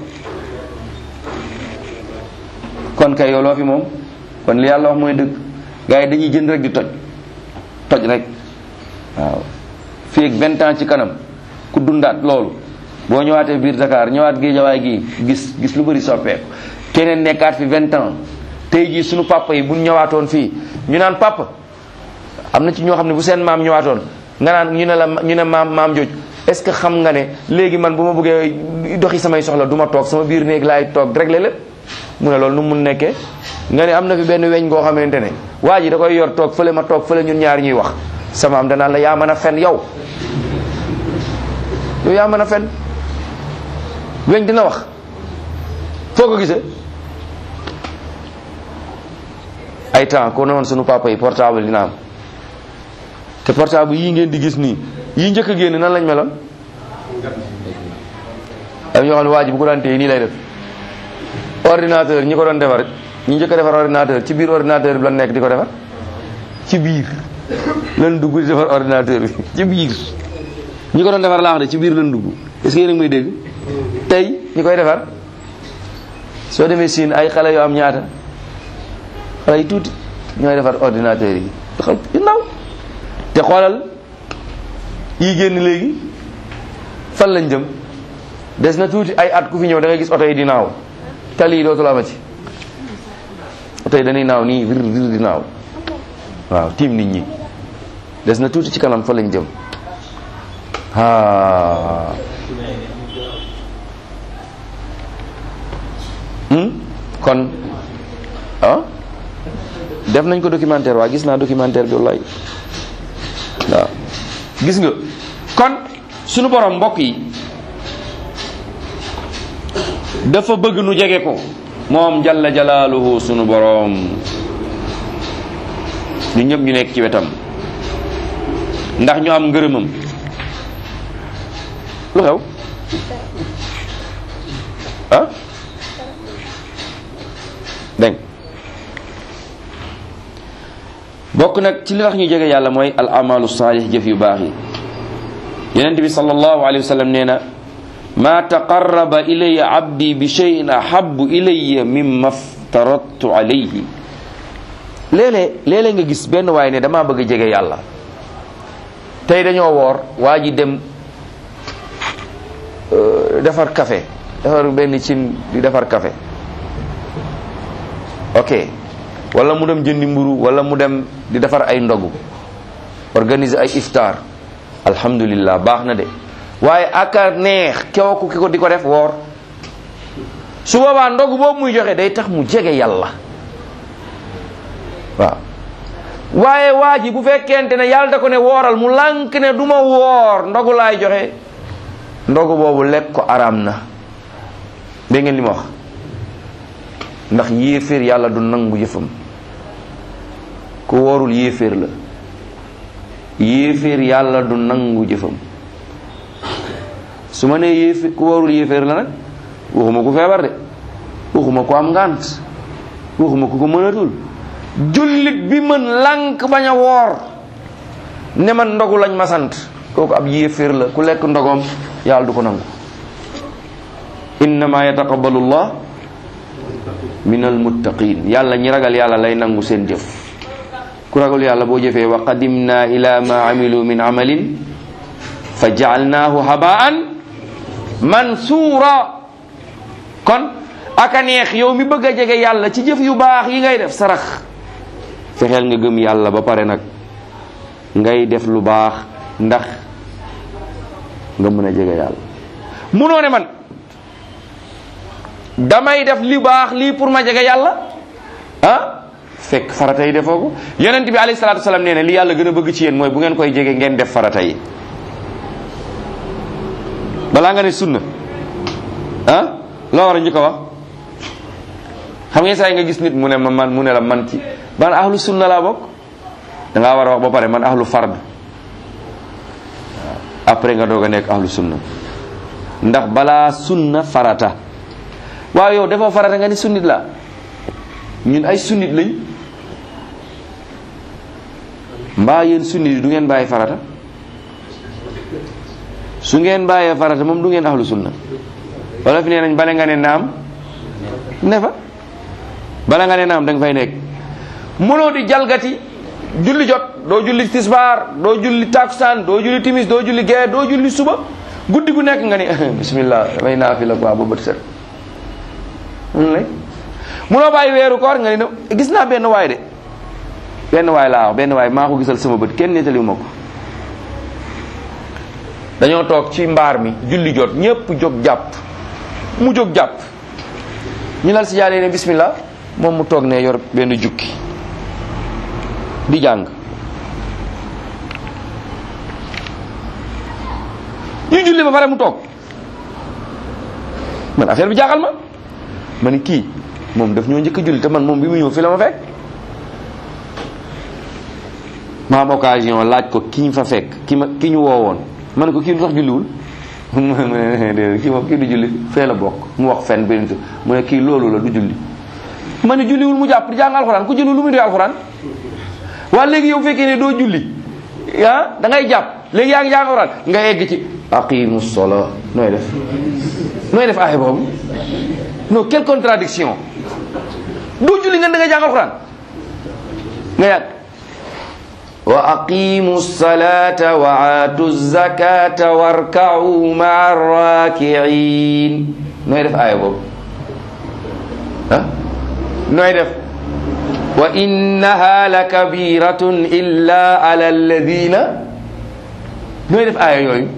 kon kay yow loo fi moom kon li yàlla wax mooy dëgg gars yi dañuy jënd rek di toj rek waaw fii ak 20 ans ci kanam ku dundaat loolu boo ñëwaatee biir Dakar ñëwaat Géejawaay gi gis lu bëri soppeeku keneen nekkaat fi 20 ans tey jii suñu papa yi buñ ñëwaatoon fii ñu naan papa am na ci ñoo xam ne bu seen maam ñëwaatoon nga naan ñu ne maam jooj est-ce que xam nga ne léegi man bu ma bëggee doxi samay soxla du ma toog sama biir néeg laay toog réglé lépp mu ne loolu nu mun nekkee nga ne am na fi benn weñ goo xamante ne waa ji da koy yor toog fële ma toog fële ñun ñaar ñuy wax sama am danaan la yaa mën a fen yow yaa mën a fen weñ dina wax foo ko gisee ay temps ko noonu sunu papa yi portable dina am te portable yii ngeen di gis nii yii njëkk a génn nan lañ meloon am ñoo xam ne waa ji bu ko daan téye nii lay def ordinateur ñi ko doon defar ñi njëkk a defar ordinateur ci biir ordinateur bi lan nekk di ko defar ci biir lan dugg di defar ordinateur bi ci biir ñi ko doon defar laax de ci biir lan dugg est-ce que yéen a ngi may dégg tey ñi koy defar soo demee Siin ay xale yoo am ñaata xale yi tuuti ñooy defar ordinateur yi yu ndaw te xoolal yi génn léegi fan lañ jëm des na tuuti ay at ku fi ñëw da ngay gis oto yi di naaw tali yi dootul amati oto yi dañuy naaw nii vir vir di naaw waaw tiim nit ñi des na tuuti ci kanam fa lañ jëm kon def nañ ko documentaire waa gis naa documentaire bi wallaay waaw gis nga kon sunu borom mbokk yi dafa bëgg nu jege ko moom jalla jalaaluhu sunu borom ñu ñëpp ñu nekk ci wetam ndax ñu am ngërëmam lu xew dégg bokk nag ci li tax ñu jege yàlla mooy al amalu saalih jëf yu baax yi yonent bi sallallahu alayhi wa sallam nee na ma taqarraba ilayya abdi bi shay'in ahabbu ilayya mimma aftaradtu alayhi léeg-léeg nga gis benn waay ne damaa bëgg a jege yàlla tey dañoo woor waa ji dem defar café defar benn cin di defar café ok wala mu dem jëndi mburu wala mu dem di defar ay ndogu organiser ay iftar alhamdulillah baax na de waaye aka neex kew ki ko di ko def woor su boobaa ndogu boobu muy joxe day tax mu jege yàlla waaw waaye waa ji bu fekkente ne yàlla da ko ne wooral mu lànk ne du ma woor ndogu laay joxe ndogu boobu lekk ko araam na dégg ngeen li ma wax ndax yéeféer yàlla du nangu yëfam ku woorul yéeféer la yéeféer yàlla du nangu jëfam su ma nee yéeféer ku woorul yéeféer la nag waxuma ku feebar de waxuma ku am ngànt waxuma ku ko mënatul jullit bi mën lànk bañ a woor ne man ndogu lañ ma sant kooku ab yéeféer la ku lekk ndogom yàlla du ko nangu innama yataqabbalu llah min almuttaqin. yàlla ñi ragal yàlla lay nangu seen jëf. ku ragal yàlla boo jëfee wa qadimna ila ma amilu min amalin fa jaalnaahu habaan mansuura. kon aka neex yow mi bëgg a jege yàlla ci jëf yu baax yi ngay def sarax, fexeel nga gëm yàlla ba pare nag ngay def lu baax ndax nga mën a jege yàlla. munoo ne man damay def li baax lii pour ma jege yàlla fekk farata yi defoo ko. yonent bi alayhi salaatu wasalaam nee na li yàlla gën a bëgg ci yéen mooy bu ngeen koy jege ngeen def farata yi balaa nga ne sunna loo war a njëkk a wax. xam ngeen saa yi nga gis nit mu ne la man ci ban ahlu sunna laa bokk. dangaa war a wax ba pare man ahlu fard, après nga doog a nekk ahlu sunna. ndax balaa sunna farata. waaw yow dafa farata nga ni sunnit la. ñun ay sunnit lañ. mbaa yéen sunnit yi du ngeen bàyyi farata. su ngeen bàyyee farata moom du ngeen ahlu sunna. wala fi nee nañ bale nga ne naam ne fa. bala nga ne naam da nga fay nekk. mënoo di jalgati julli jot doo julli tisbaar doo julli takusaan doo julli timis doo julli gee doo julli suba guddi gu nekk nga ni bismillah damay naafila quoi ba bët set. mënoo bàyyi weeru koor nga ni gis naa benn waay de benn waay laa wax benn waay maa ko gisal sama bët kenn nettaliwu ma ko. dañoo toog ci mbaar mi julli jot ñépp jóg jàpp mu jóg jàpp ñu lal si jaaree ne bismillah moom mu toog ne yor benn jukki di jàng. ñu julli ba pare mu toog man affaire bi jaaxal ma ni kii moom daf ñoo njëkk a julli te man moom bi mu ñëw fi la ma fekk. ma am occasion laaj ko ki ñu fa fekk ki ñu woowoon ma ne ko kii lu tax julliwul kii moom kii du julli fee la bokk mu wax fen benn mu ne kii loolu la du julli. ma ne julliwul mu jàpp di jàng alxuraan ku julli lu muy doy alxuraan. waa léegi yow fekkee ne doo julli da ngay jàpp léegi yaa ngi jàng alxuraan nga egg ci aqimu sola nooy def aaya boobu non quelle contradiction. doo julli nga da ngay jàng alxuraan nga yàgg wa aqimu salata wa aatu zakata warka'u ma'a raki'in. nooy def aaya boobu nooy def wa innaha la kabiratun illa ala alladina. nooy def aaya yooyu.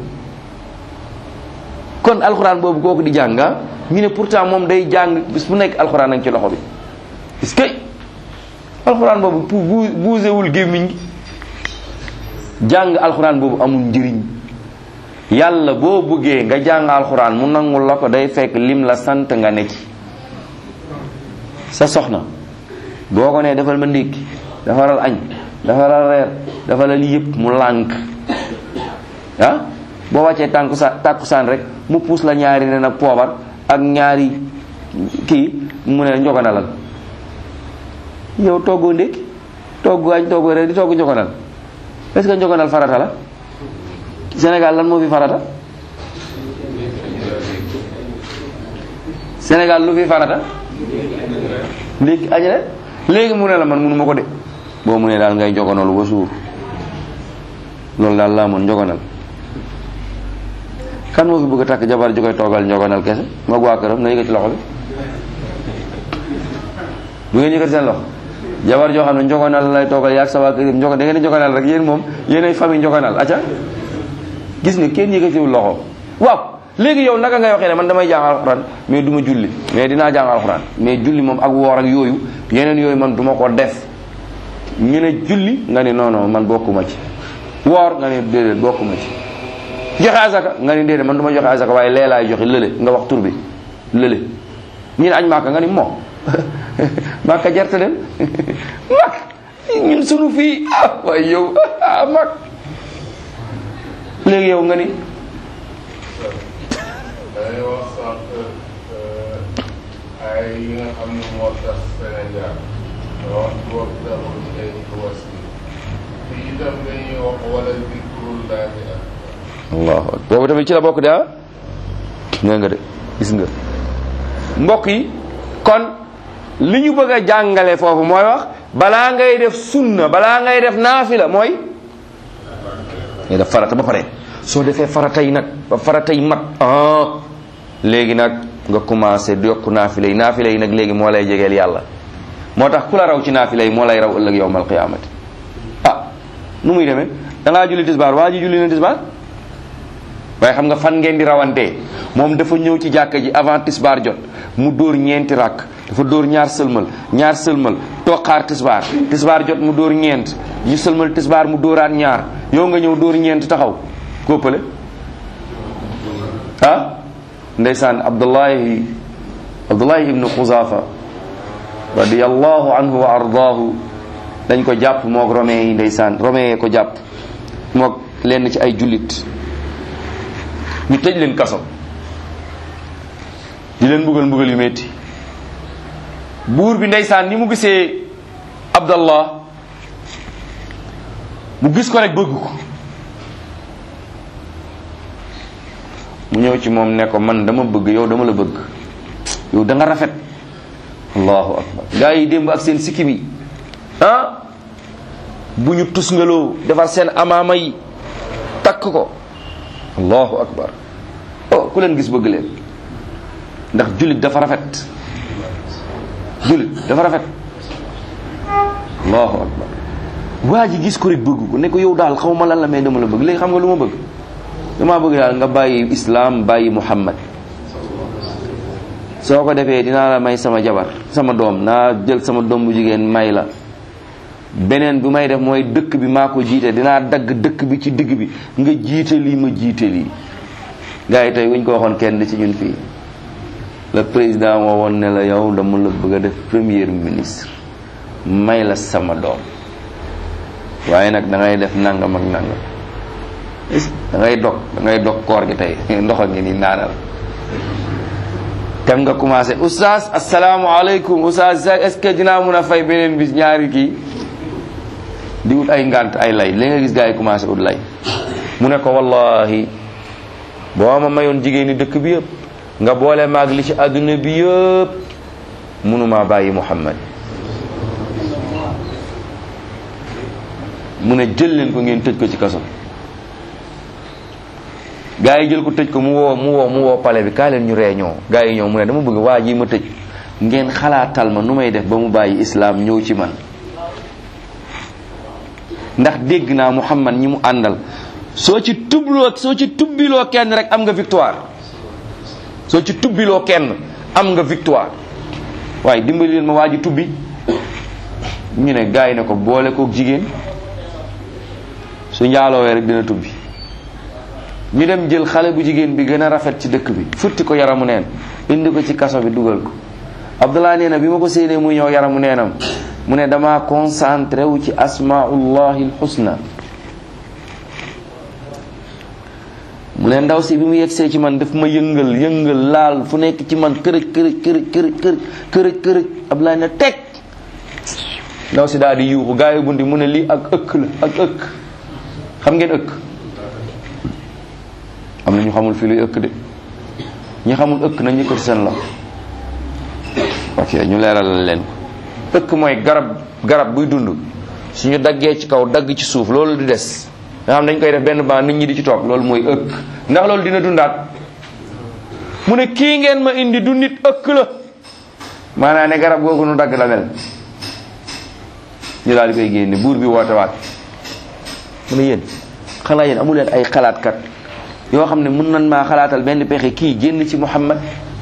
kon alxuraan boobu kooku di jàng ñu ne pourtant moom day jàng bis bu nekk alxuraan nañ ci loxo bi. est-ce que alxuraan boobu pour buusewul gémmiñ gi. jàng alxuraan boobu amul njëriñ. yàlla boo bëggee nga jàng alxuraan mu nangul la ko day fekk lim la sant nga ne ci. sa soxna boo ko nee defal ma ndékki defaral añ defaral reer defal lii yëpp mu lànk boo wàccee tàkkusaan rek mu puus la ñaari nen ak poobar ak ñaari kii mu ne njogonalal. yow toggoo ndékki toggu añ toggu reer di togg njogonal. est-ce que njogonal farata la Sénégal? lan moo fi farata Sénégal? lu fi farata léegi añ rek. léegi mu ne la man munu ma ko de boo mu ne daal ngay njogonalu ba suur loolu daal laa mën njogonal. kan moo fi bëgg a takk jabar ju koy toogal njogonal kese moog waa këram na yëkkati loxo bi. bu ngeen yëkkati seen loxo jabar joo xam ne njogonal lay toogal yaag sa waa kër da ngeen di njogonal rek yéen moom yéenay famille njogonal acca gis nga kenn yëkkatiwul loxo. waaw léegi yow naka ngay waxee ne man damay jàng alxuraan mais du ma julli mais dinaa jàng alxuraan mais julli moom ak woor ak yooyu yeneen yooyu man du ma ko def. ñu ne julli nga ne non non man bokkuma ci. woor nga ne déedéet bokkuma ci. joxe azaka nga ni déedéet man du ma joxe azaka waaye lee laay joxe lële nga wax tur bi lële. ñu ne añ Màkka nga ni moo Màkka jarte dem Màkka ñun sunu fii waaye yow Màkka léegi yow nga ni. dañuy wax sànq ay yi nga xam ne moo tax Sénégal wax boo taxul ay wasi fii itam dañuy wax wala zikrullahi Allah boobu tamit ci la bokk de nee nga de gis nga mbokk yi kon li ñu bëgg a jàngale foofu mooy wax balaa ngay def sunna balaa ngay def naafila mooy ngay def farata ba pare soo defee farata yi nag ba farata yi mat léegi nag nga commencé yokk naafila yi nag léegi moo lay jegeel yàlla moo tax ku la raw ci naafila yi moo lay raw ëllëg yawmal qiyaamati nu muy demee da ngaa julli tisbaar waa ji julli na tisbaar waaye xam nga fan ngeen di rawantee moom dafa ñëw ci jàkka ji avant tisbaar jot mu dóor ñeenti rakk dafa dóor ñaar sëlmal toog xaar tisbaar jot mu dóor ñeent ñu sëlmal tisbaar mu dóoraat ñaar yow nga ñëw dóor ñeent taxaw góppale ndeysaan Abdullahi ibnu Xuzaafa radiyallahu anhu wa ardaahu dañ ko jàpp moog romain yi ndeysaan romain ko jàpp moog lenn ci ay jullit ñu tëj leen kaso di leen mbugal yu metti buur bi ndeysaan ni mu gisee Abdallah mu gis ko rek bëgg ko mu ñëw ci moom ne ko man dama bëgg yow dama la bëgg yow da nga rafet allahu akbar gaa yi démb ak seen sikki bi bu ñu tusngaloo defar seen amaama yi takk ko allahu akbar ku leen gis bëgg leen ndax jullit dafa rafet allahu akbar waa ji gis ko rek bëgg ko ne ko yow daal xaw ma lan la mais dama la bëgg léegi xam nga lu ma bëgg damaa bëgg daal nga bàyyi islam bàyyi muhammad soo ko defee dinaa la may sama jabar sama doom naa jël sama doom bu jigéen may la beneen bi may def mooy dëkk bi maa ko jiite dinaa dagg dëkk bi ci digg bi nga jiite lii ma jiite lii gars yi tey wuñ ko waxoon kenn ci ñun fii le président moo woon ne la yow dama la bëgg a def premier ministre may la sama doom waaye nag da ngay def nangam ak nangam da ngay dog koor gi tey ndox a ngi ni naanal tem nga commencé oustaz asalaamaaleykum oustaz est-ce que dinaa mun a fay beneen bis ñaari kii di wut ay ngant ay lay li nga gis gars yi commencé ut lay mu ne ko wallahi boo ma mayoon jigéen ñi dëkk bi yëpp nga boole maag li ci àdduna bi yëpp mënumaa bàyyi Muhammad mu ne jël leen ko ngeen tëj ko ci kaso gaa yi jël ko tëj ko mu woo pale bi kaa leen ñu réunion gaa yi ñëw mu ne dama bëgg waa ji ma tëj ngeen xalaatal ma nu may def ba mu bàyyi islam ñëw ci man ndax dégg naa Muhammad ñi mu àndal soo ci tubbiloo kenn rek am nga victoire soo ci tubbiloo kenn am nga victoire waaye dimbali leen ma waa ji tubbi ñu ne gaa yi ne ko boole kook jigéen su njaaloowee rek dina tubbi ñu dem jël xale bu jigéen bi gën a rafet ci dëkk bi futti ko yaramu neen indi ko ci kaso bi dugal ko Abdullah nee na bi ma ko séenee muy ñëw yaramu neenam mu ne dama concentré wu ci asmaullahi alxusna mu ne ndaw si bi mu yegsee ci man daf ma yëngal laal fu nekk ci man kërëj Abdullah ne teg ndaw si daal di yuuxu gaa yi bundi mu ne lii ak ëkk la ak ëkk xam ngeen ëkk am na ñu xamul fii luy ëkk de ñi xamul ëkk nañ yëkkati seen loxo ok ñu leeralal leen ëkk mooy garab buy dund suñu daggee ci kaw dagg ci suuf loolu di des nga xam dañ koy def benn ban nit ñi di ci toog loolu mooy ëkk ndax loolu dina dundaat mu ne kii ngeen ma indi du nit ëkk la maanaam ne garab googu nu dagg la mel ñu daal di koy génne buur bi woote waat mu ne yéen xanaa yéen amu leen ay xalaatkat yoo xam ne mën nan maa xalaatal benn pexe kii génn ci Muhammad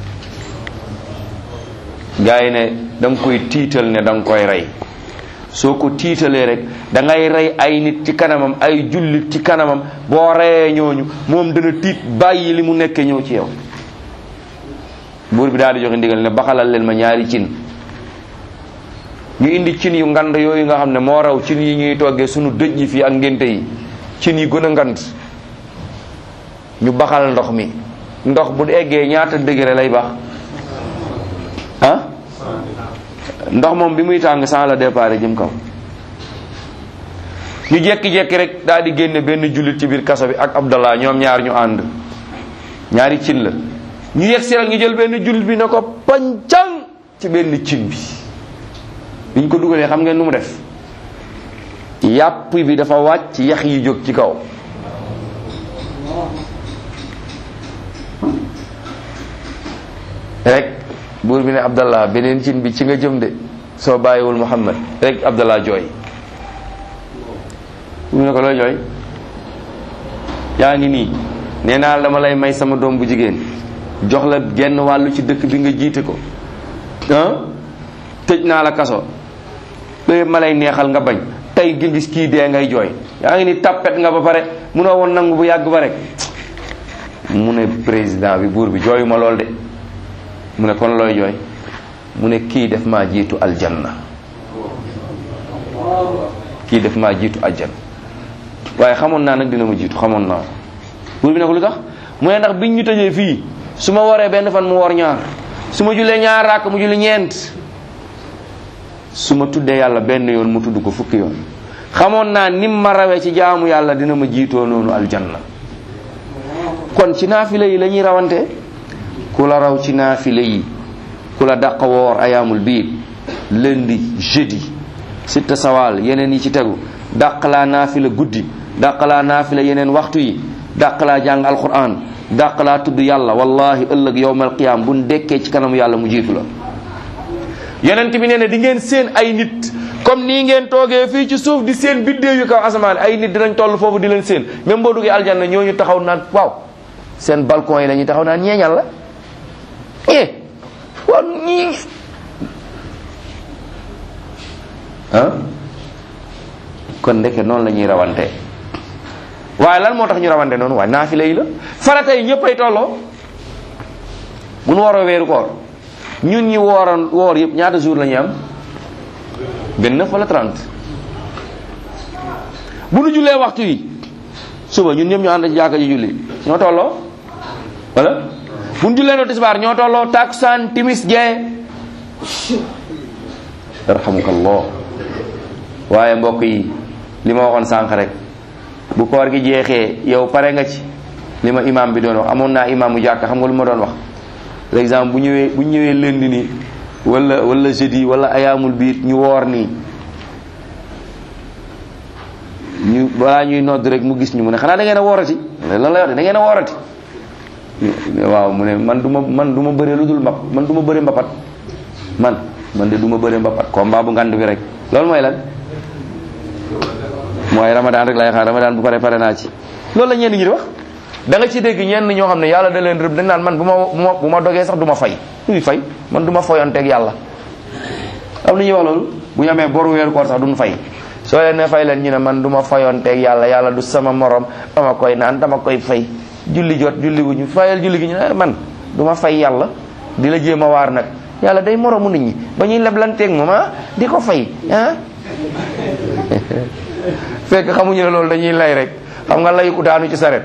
gaa yi ne da nga koy tiital ne da nga koy rey soo ko tiitalee rek da ngay rey ay nit ci kanamam ay jullit ci kanamam boo reyee ñooñu moom dana tiit bàyyi li mu nekkee ñëw ci yow buur bi daal di joxe ndigal ne baxalal leen ma ñaari cin ñu indi cin yu ngand yooyu nga xam ne moo raw cin yi ñuy toggee sunu dëj yi fii ak ngénte yi cin yi gën a ngand ñu baxal ndox mi ndox bu eggee ñaata degré lay bax ndox moom bi muy tàng sans la départ jëm kaw ñu jekki-jekki rek daal di génne benn jullit ci biir kaso bi ak Abdallah ñoom ñaar ñu ànd ñaari cin la ñu yegg si rek ñu jël benn jullit bi na ko pancang ci benn cin bi biñ ko dugalee xam ngeen nu mu def yàpp bi dafa wàcc yax yi jóg ci kaw rek buur bi ne Abdallah beneen cin bi ci nga jëm de soo bàyyiwul Muhammad rek Abdallah jooy mu ne ko looy jooy yaa ngi nii nee naa dama lay may sama doom bu jigéen jox la genn wàllu ci dëkk bi nga jiite ko tëj naa la kaso léegi ma lay neexal nga bañ tey gi gis kii dee ngay jooy yaa ngi ni tappet nga ba pare munoo woon nangu bu yàgg ba rek mu ne président bi buur bi jooyu ma lool de mu ne kon looy jooy mu ne kii def maa jiitu aljanna kii def maa jiitu aljanna waaye xamoon naa nag dina ma jiitu xamoon naa buur bi ne ko lu tax mu ne ndax biñ ñu tëjee fii su ma waree benn fan mu war ñaar su ma jullee ñaar ràkk mu julli ñeent su ma tuddee yàlla benn yoon mu tudd ko fukki yoon xamoon naa nim ma rawee ci jaamu yàlla dina ma jiitoo noonu aljanna kon ci naafila yi la ñuy rawante ku la raw ci naafila yi ku la dàq woor ayaamul biir lundi jeudi sitta sawaal yeneen yi ci tegu dàq laa naafila guddi dàq laa naafila yeneen waxtu yi dàq laa jàng alquran dàq laa tudd yàlla wallahi ëllëg yowmal qiyaam buñ dekkee ci kanamu yàlla mu jiitu la yonent bi nee na di ngeen seen ay nit comme nii ngeen toogee fii ci suuf di seen biddéew yu kaw asamaan ay nit dinañ toll foofu di leen seen même boo duggee aljanna ñooñu taxaw naan waaw seen balcon yi la ñuy taxaw naan ñeeñal la waaw ñii kon ndeke noonu la ñuy rawante waaye lan moo tax ñu rawante noonu waaye naafila yi la farata yi ñëpp ay tolloo bu nu waroo weeru koor ñun ñi woor yëpp ñaata jour la ñuy am 29 wala 30 bu nu jullee waxtu yi suba ñun ñëpp ñu ànd ci jàkka ji julli ñoo tolloo wala bu nu jullee no tisbaar ñoo tolloo takusaan timis gee yarhamukallah waaye mbokk yi li ma waxoon sànq rek bu koor gi jeexee yow pare nga ci li ma imam bi doon wax amoon naa imam mu jàkka xam nga lu ma doon wax par exemple bu ñëwee lundi nii wala jeudi wala ayaamul biir ñu woor nii ñu balaa ñuy nodd rek mu gis ñu mu ne xanaa da ngeen a woorati lan la wax da ngeen a woorati waaw mu ne man du ma bëree lu dul man du ma bëree mbapat man de du ma bëree mbapat combat bu ngand bi rek loolu mooy lan mooy ramadan rek lay xaar ramadan bu pare naa ci loolu la ñenn ñi di wax da nga ci dégg ñenn ñoo xam ne yàlla da leen rëbb dañ naan man bu ma dogee sax du ma fay luy fay man du ma foyanteeg yàlla am na ñuy wax loolu bu ñu amee boru weeru koor sax duñ fay soo leen ne fay leen ñu ne man du ma foyanteeg yàlla du sama morom dama koy naan dama koy fay julli jot julli wu ñu fayal julli gi ñu ne man du ma fay yàlla di la jéem a waar nag yàlla day moromu nit ñi ba ñuy leblanteeg moom di ko fay fekk xamuñu ne loolu dañuy lay rek xam nga lay ku daanu ci saret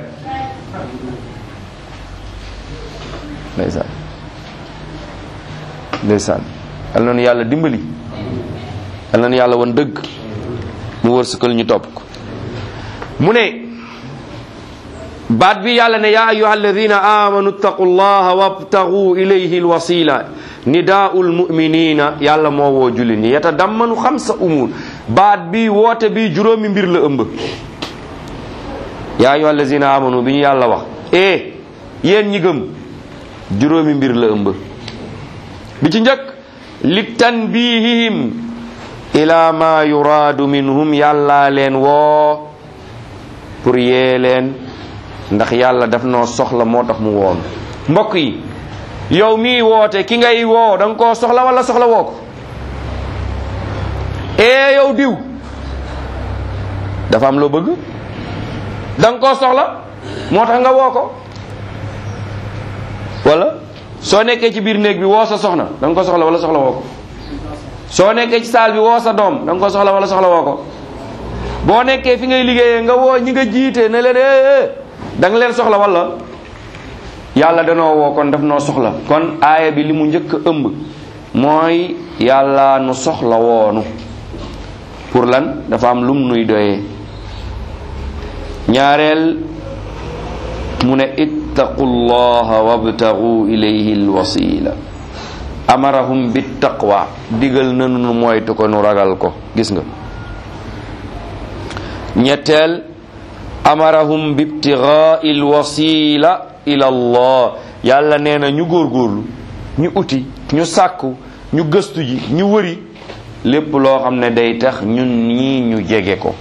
ndeysaan yal na nu yàlla dimbali yal na nu yàlla woon dëgg mu wërsëgal ñu topp ko mu ne baat bi yàlla ne yaa ayyuha alladina amanu ittaqu llaha wabtagu ilayhi alwasila nidaa'ul mu'minina yàlla moo woo jullit ñi yatadammanu xamsa umur baat bi woote bi juróomi mbir la ëmb yaa ayyuha alladina amanu bi ñu yàlla wax yéen ñi gëm juróomi mbir la ëmb bi ci njëkk li tanbihihim ila ma yuraadu minhum yàlla leen woo pour yee leen ndax yàlla daf noo soxla moo tax mu woon mbokk yi yow mii woote ki ngay woo da nga koo soxla wala soxla woo ko yow diw dafa am loo bëgg da nga koo soxla moo tax nga woo ko wala soo nekkee ci biir néeg bi woo sa soxna da nga ko soxla wala soxla woo ko soo nekkee ci saal bi woo sa doom da nga ko soxla wala soxla woo ko boo nekkee fi ngay liggéeyee nga woo ñi nga jiite ne leen da nga leen soxla wala yàlla danoo woo kon daf noo soxla kon aaya bi li mu njëkk a ëmb mooy yàlla nu soxla woonu pour lan dafa am lum nuy doyee ñaareel mu ne ittaqullaha wabtagu ilayhi alwasila. amarahum bittaqwa, digal nanu nu moytu ko nu ragal ko. gis nga. ñetteel, amarahum bibtigai alwasila ila allah. yàlla nee na ñu góorgóorlu, ñu uti, ñu sàkku, ñu gëstu ji, ñu wëri lépp loo xam ne day tax ñun ñii ñu jege ko.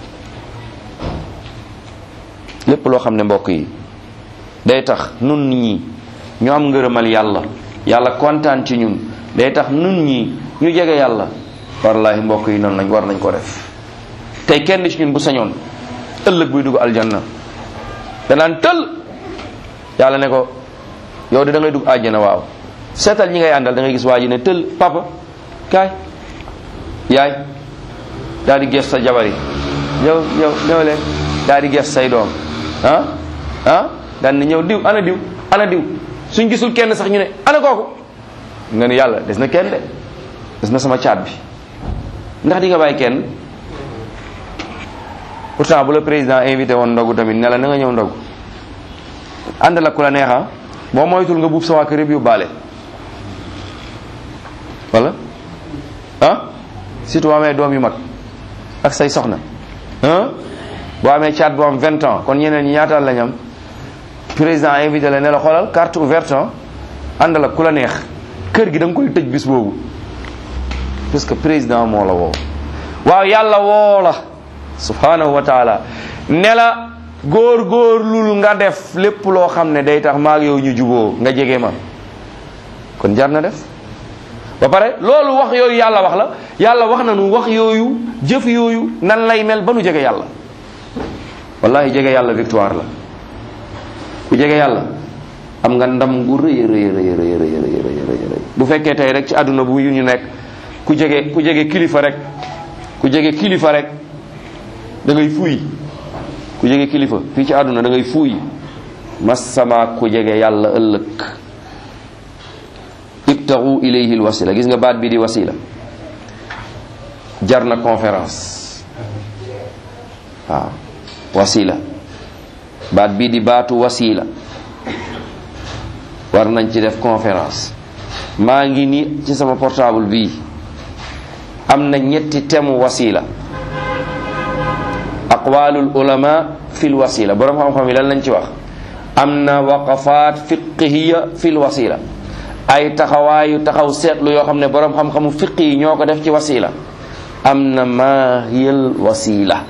lépp loo xam ne mbokk yi day tax nun ñii ñu am ngërëmal yàlla, yàlla kontaan ci ñun, day tax nun ñii ñu jege yàlla, wallahi mbokk yi noonu lañ war nañ ko def. tey kenn ci ñun bu sañoon ëllëg buy dugg aljanna danaan tël yàlla ne ko yow de da ngay dugg àjjana. waaw, seetal ñi ngay àndal, da ngay gis waa ji ne tël papa kaay, yaay daal di gees sa jabar yi, ñëw leen, daal di gees say doom, daal di ñëw diw ana diw. suñ gisul kenn sax ñu ne ana kooku, nga ne yàlla des na kenn de, des na sama caat bi, ndax di nga bàyyi kenn. pourtant bu la président invité woon ndogu tamit ne la na nga ñëw ndogu, ànd la ku la neexa, boo moytul nga buub sa waa kër yëpp yóbbaale, wala surtout boo amee doom yu mag ak say soxna, boo amee caat boo am 20 ans, kon ñeneen ñi ñaataal lañ am. président invité la ne la xoolal carte ouverte, ànd la ku la neex, kër gi da nga koy tëj bis boobu parce que président moo la woo. waaw, yàlla woo la subhanahu wa taala ne la góorgóorlul nga def lépp loo xam ne day tax maag yow ñu juboo, nga jege ma, kon jar na def. ba pare loolu wax yooyu yàlla wax la, yàlla wax na nu wax yooyu, jëf yooyu nan lay mel ba nu jege yàlla. wallahi jege yàlla victoire la. ku jege yàlla am nga ndam gu rëy rëy rëy rëy rëy. bu fekkee tey rek ci àdduna bu ñu nekk ku jege kilifa rek da ngay fuuy. ku jege kilifa fii ci àdduna da ngay fuuy. masama ku jege yàlla ëllëg. ibtagu ilayhi alwasila. gis nga baat bi di wasila jar na conférence. waaw, wasila, baat bii di baatu wasila war nañ ci def conférence. maa ngi ni ci sama portable bii am na ñetti temu wasila, aqwalul ulama fil wasila, borom xam-xam yi lan lañ ci wax. am na waqafaat fiqhiya fil wasila, ay taxaw seetlu yoo xam ne borom xam-xamu fiq yi ñoo ko def ci wasila. am na maahiyal wasila,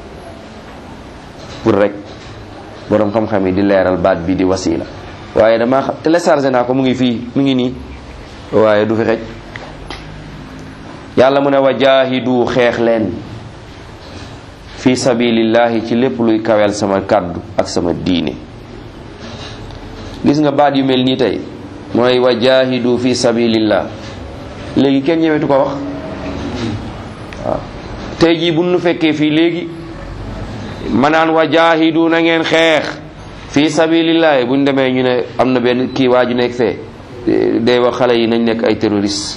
pour rek borom xam-xam yi di leeral baat bi di wasila. waaye damaa xam téléchargé naa ko, mu ngi fii, mu ngi nii, waaye du fi xej. yàlla mu ne wa jaahidu, xeex leen fi sabilillahi, ci lépp luy kawel sama kàddu ak sama diine. gis nga baat yu mel nii tey mooy wa jaahidu fi sabilillah, léegi kenn ñemetu ko wax. waaw, tey jii bu nu fekkee fii léegi manaan wa jaahidu, na ngeen xeex fi sabilillah, bu ñu demee ñu ne am na benn kii waa ju nekk fee day wax xale yi nañ nekk ay terroriste.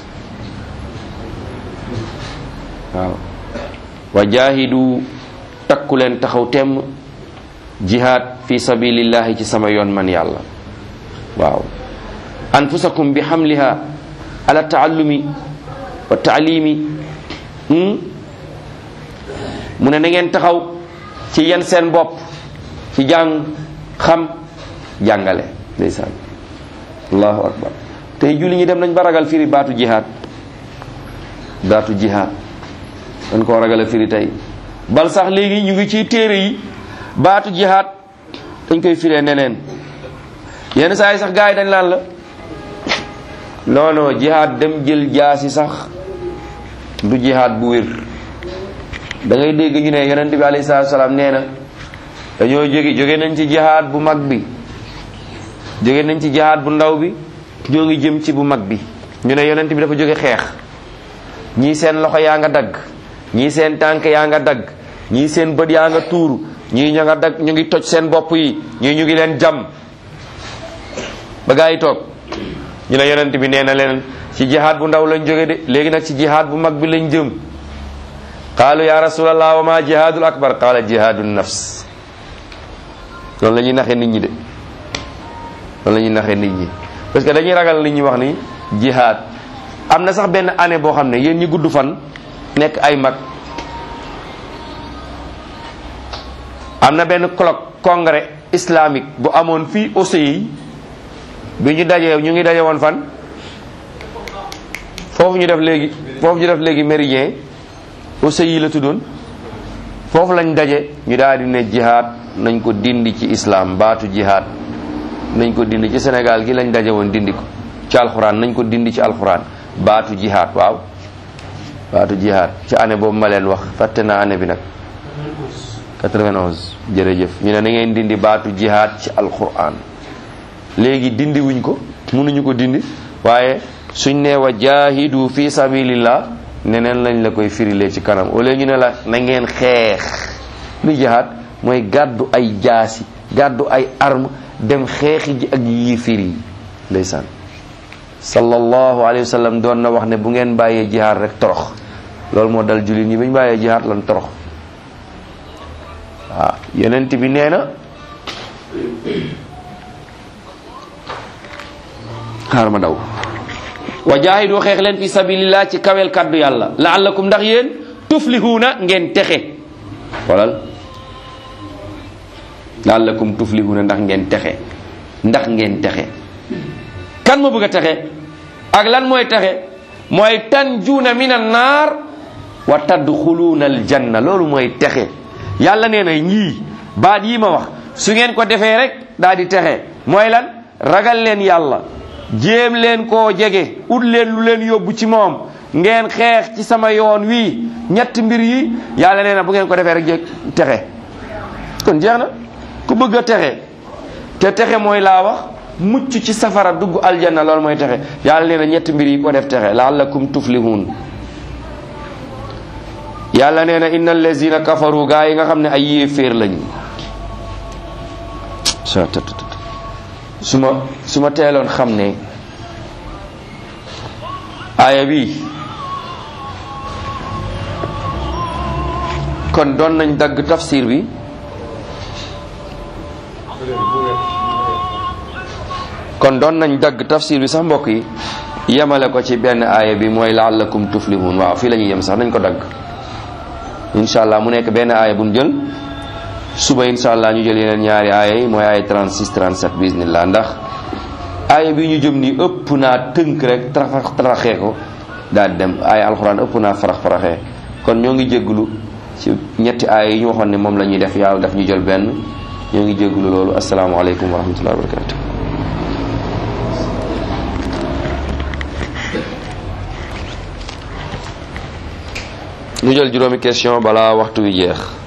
waaw, wa jaahidu, takku leen taxaw temm jihaad fi sabilillahi, ci sama yoon man yàlla. waaw, anfusakum bi hamliha ala taallumi wa taalimi. mu ne na ngeen taxaw ci yenn seen bopp ci jàng, xam, jàngale. ndeysaan, allahu akbar. tey julli ñi dem nañ ba ragal firi baatu jihaad. baatu jihaad dañ koo ragal a firi tey, bal sax léegi ñu ngi ciy téere yi baatu jihaad dañ koy firee neneen. yenn saa yi sax gars yi dañ laan la non jihaad dem jël jaasi sax du jihaad bu wér. da ngay dégg ñu ne yonent bi alayhi salaatu salaam nee na dañoo jóge nañ ci jihaad bu mag bi, jóge nañ ci jihaad bu ndaw bi, ñoo ngi jëm ci bu mag bi. ñu ne yonent bi dafa jóge xeex, ñii seen loxo yaa nga dagg, ñii seen tànk yaa nga dagg, ñii seen bët yaa nga tuuru, ñii ña nga dagg, ñu ngi toj seen bopp yi, ñii ñu ngi leen jam ba gaa yi toog. ñu ne yonent bi nee na leen ci jihaad bu ndaw lañ jóge de, léegi nag ci jihaad bu mag bi lañ jëm. qaalu ya rasulallah wa ma jihaadul akbar qaala jihaadun nafs. loolu la ñuy naxee nit ñi de. loolu la ñuy naxee nit ñi parce que dañuy ragal li ñuy wax ni jihaad. am na sax benn année boo xam ne yéen ñi gudd fan nekk ay mag am na benn colloque congrès islamique bu amoon fii OCI bi ñu dajee ñu ngi daje woon fan foofu ñu def léegi méridien OCI la tuddoon foofu lañ daje ñu daal di ne jihaad nañ ko dindi ci islam baatu jihaad nañ ko dindi ci Sénégal gi lañ daje woon dindi ko ci alxuraan nañ ko dindi ci alxuraan baatu jihaad waaw baatu jihaad ci année boobu ma leen wax fàtte naa année bi nag 91 jërëjëf ñu ne na ngeen dindi baatu jihaad ci alxuraan léegi dindi wuñ ko mënuñu ko dindi waaye suñ ne wa jaahidu fi sabilillah neneen lañ la koy firilee ci kanam au lieu ñu ne la na ngeen xeex lu jihaad mooy gàddu ay jaasi gàddu ay arme dem xeexi ji ak yéefar yi ndeysaan sallallahu alayhi wa sallam doon na wax ne bu ngeen bàyyee jihaad rek torox loolu moo dal jullit ñi bu ñu bàyyee jihaad lan torox waaw yonent bi nee na xaar ma daw wa jaahidu xeex leen fi sabilillah ci kawel kaddu yàlla la'allakum ndax yéen tuflihuuna ngeen texe walal la'allakum tuflihuuna ndax ngeen texe kan moo bëgg a texe ak lan mooy texe mooy tanjuuna minan naar wa tadxuluuna aljanna loolu mooy texe yàlla nee na ñii baat yi ma wax su ngeen ko defee rek daal di texe mooy lan ragal leen yàlla jéem leen koo jege ut leen lu leen yóbbu ci moom ngeen xeex ci sama yoon wii ñetti mbir yi yàlla nee na bu ngeen ko defee rek texe kon jeex na ku bëgg a texe te texe mooy laa wax mucc ci safara dugg aljanna loolu mooy texe yàlla nee na ñetti mbir yi ko def texe la'allakum tuflihun yàlla nee na innal lazina kafaru gaa yi nga xam ne ay yéeféer lañu su ma teeloon xam ne aaya bi kon doon nañ dagg tafsir bi sax mbokk yi yemale ko ci benn aaya bi mooy la'allakum tuflihun waaw fii la ñuy yem sax nañ ko dagg insha allah mu nekk benn aaya bu ñu jël suba insha allah ñu jël yeneen ñaari aaya yi mooy aaya 36 37 bismillah ndax aaya bi ñu jëm nii ëpp naa tënk rek taraxee ko daal dem aaya alxuraan ëpp naa faraxee kon ñoo ngi jégglu ci ñetti aaya yi ñu waxoon ne moom la ñuy def yàlla daf ñu jël benn ñoo ngi jégglu loolu asalaamaaleykum wa rahmatullahi wa barakatu ñu jël juróomi question balaa waxtu wi jeex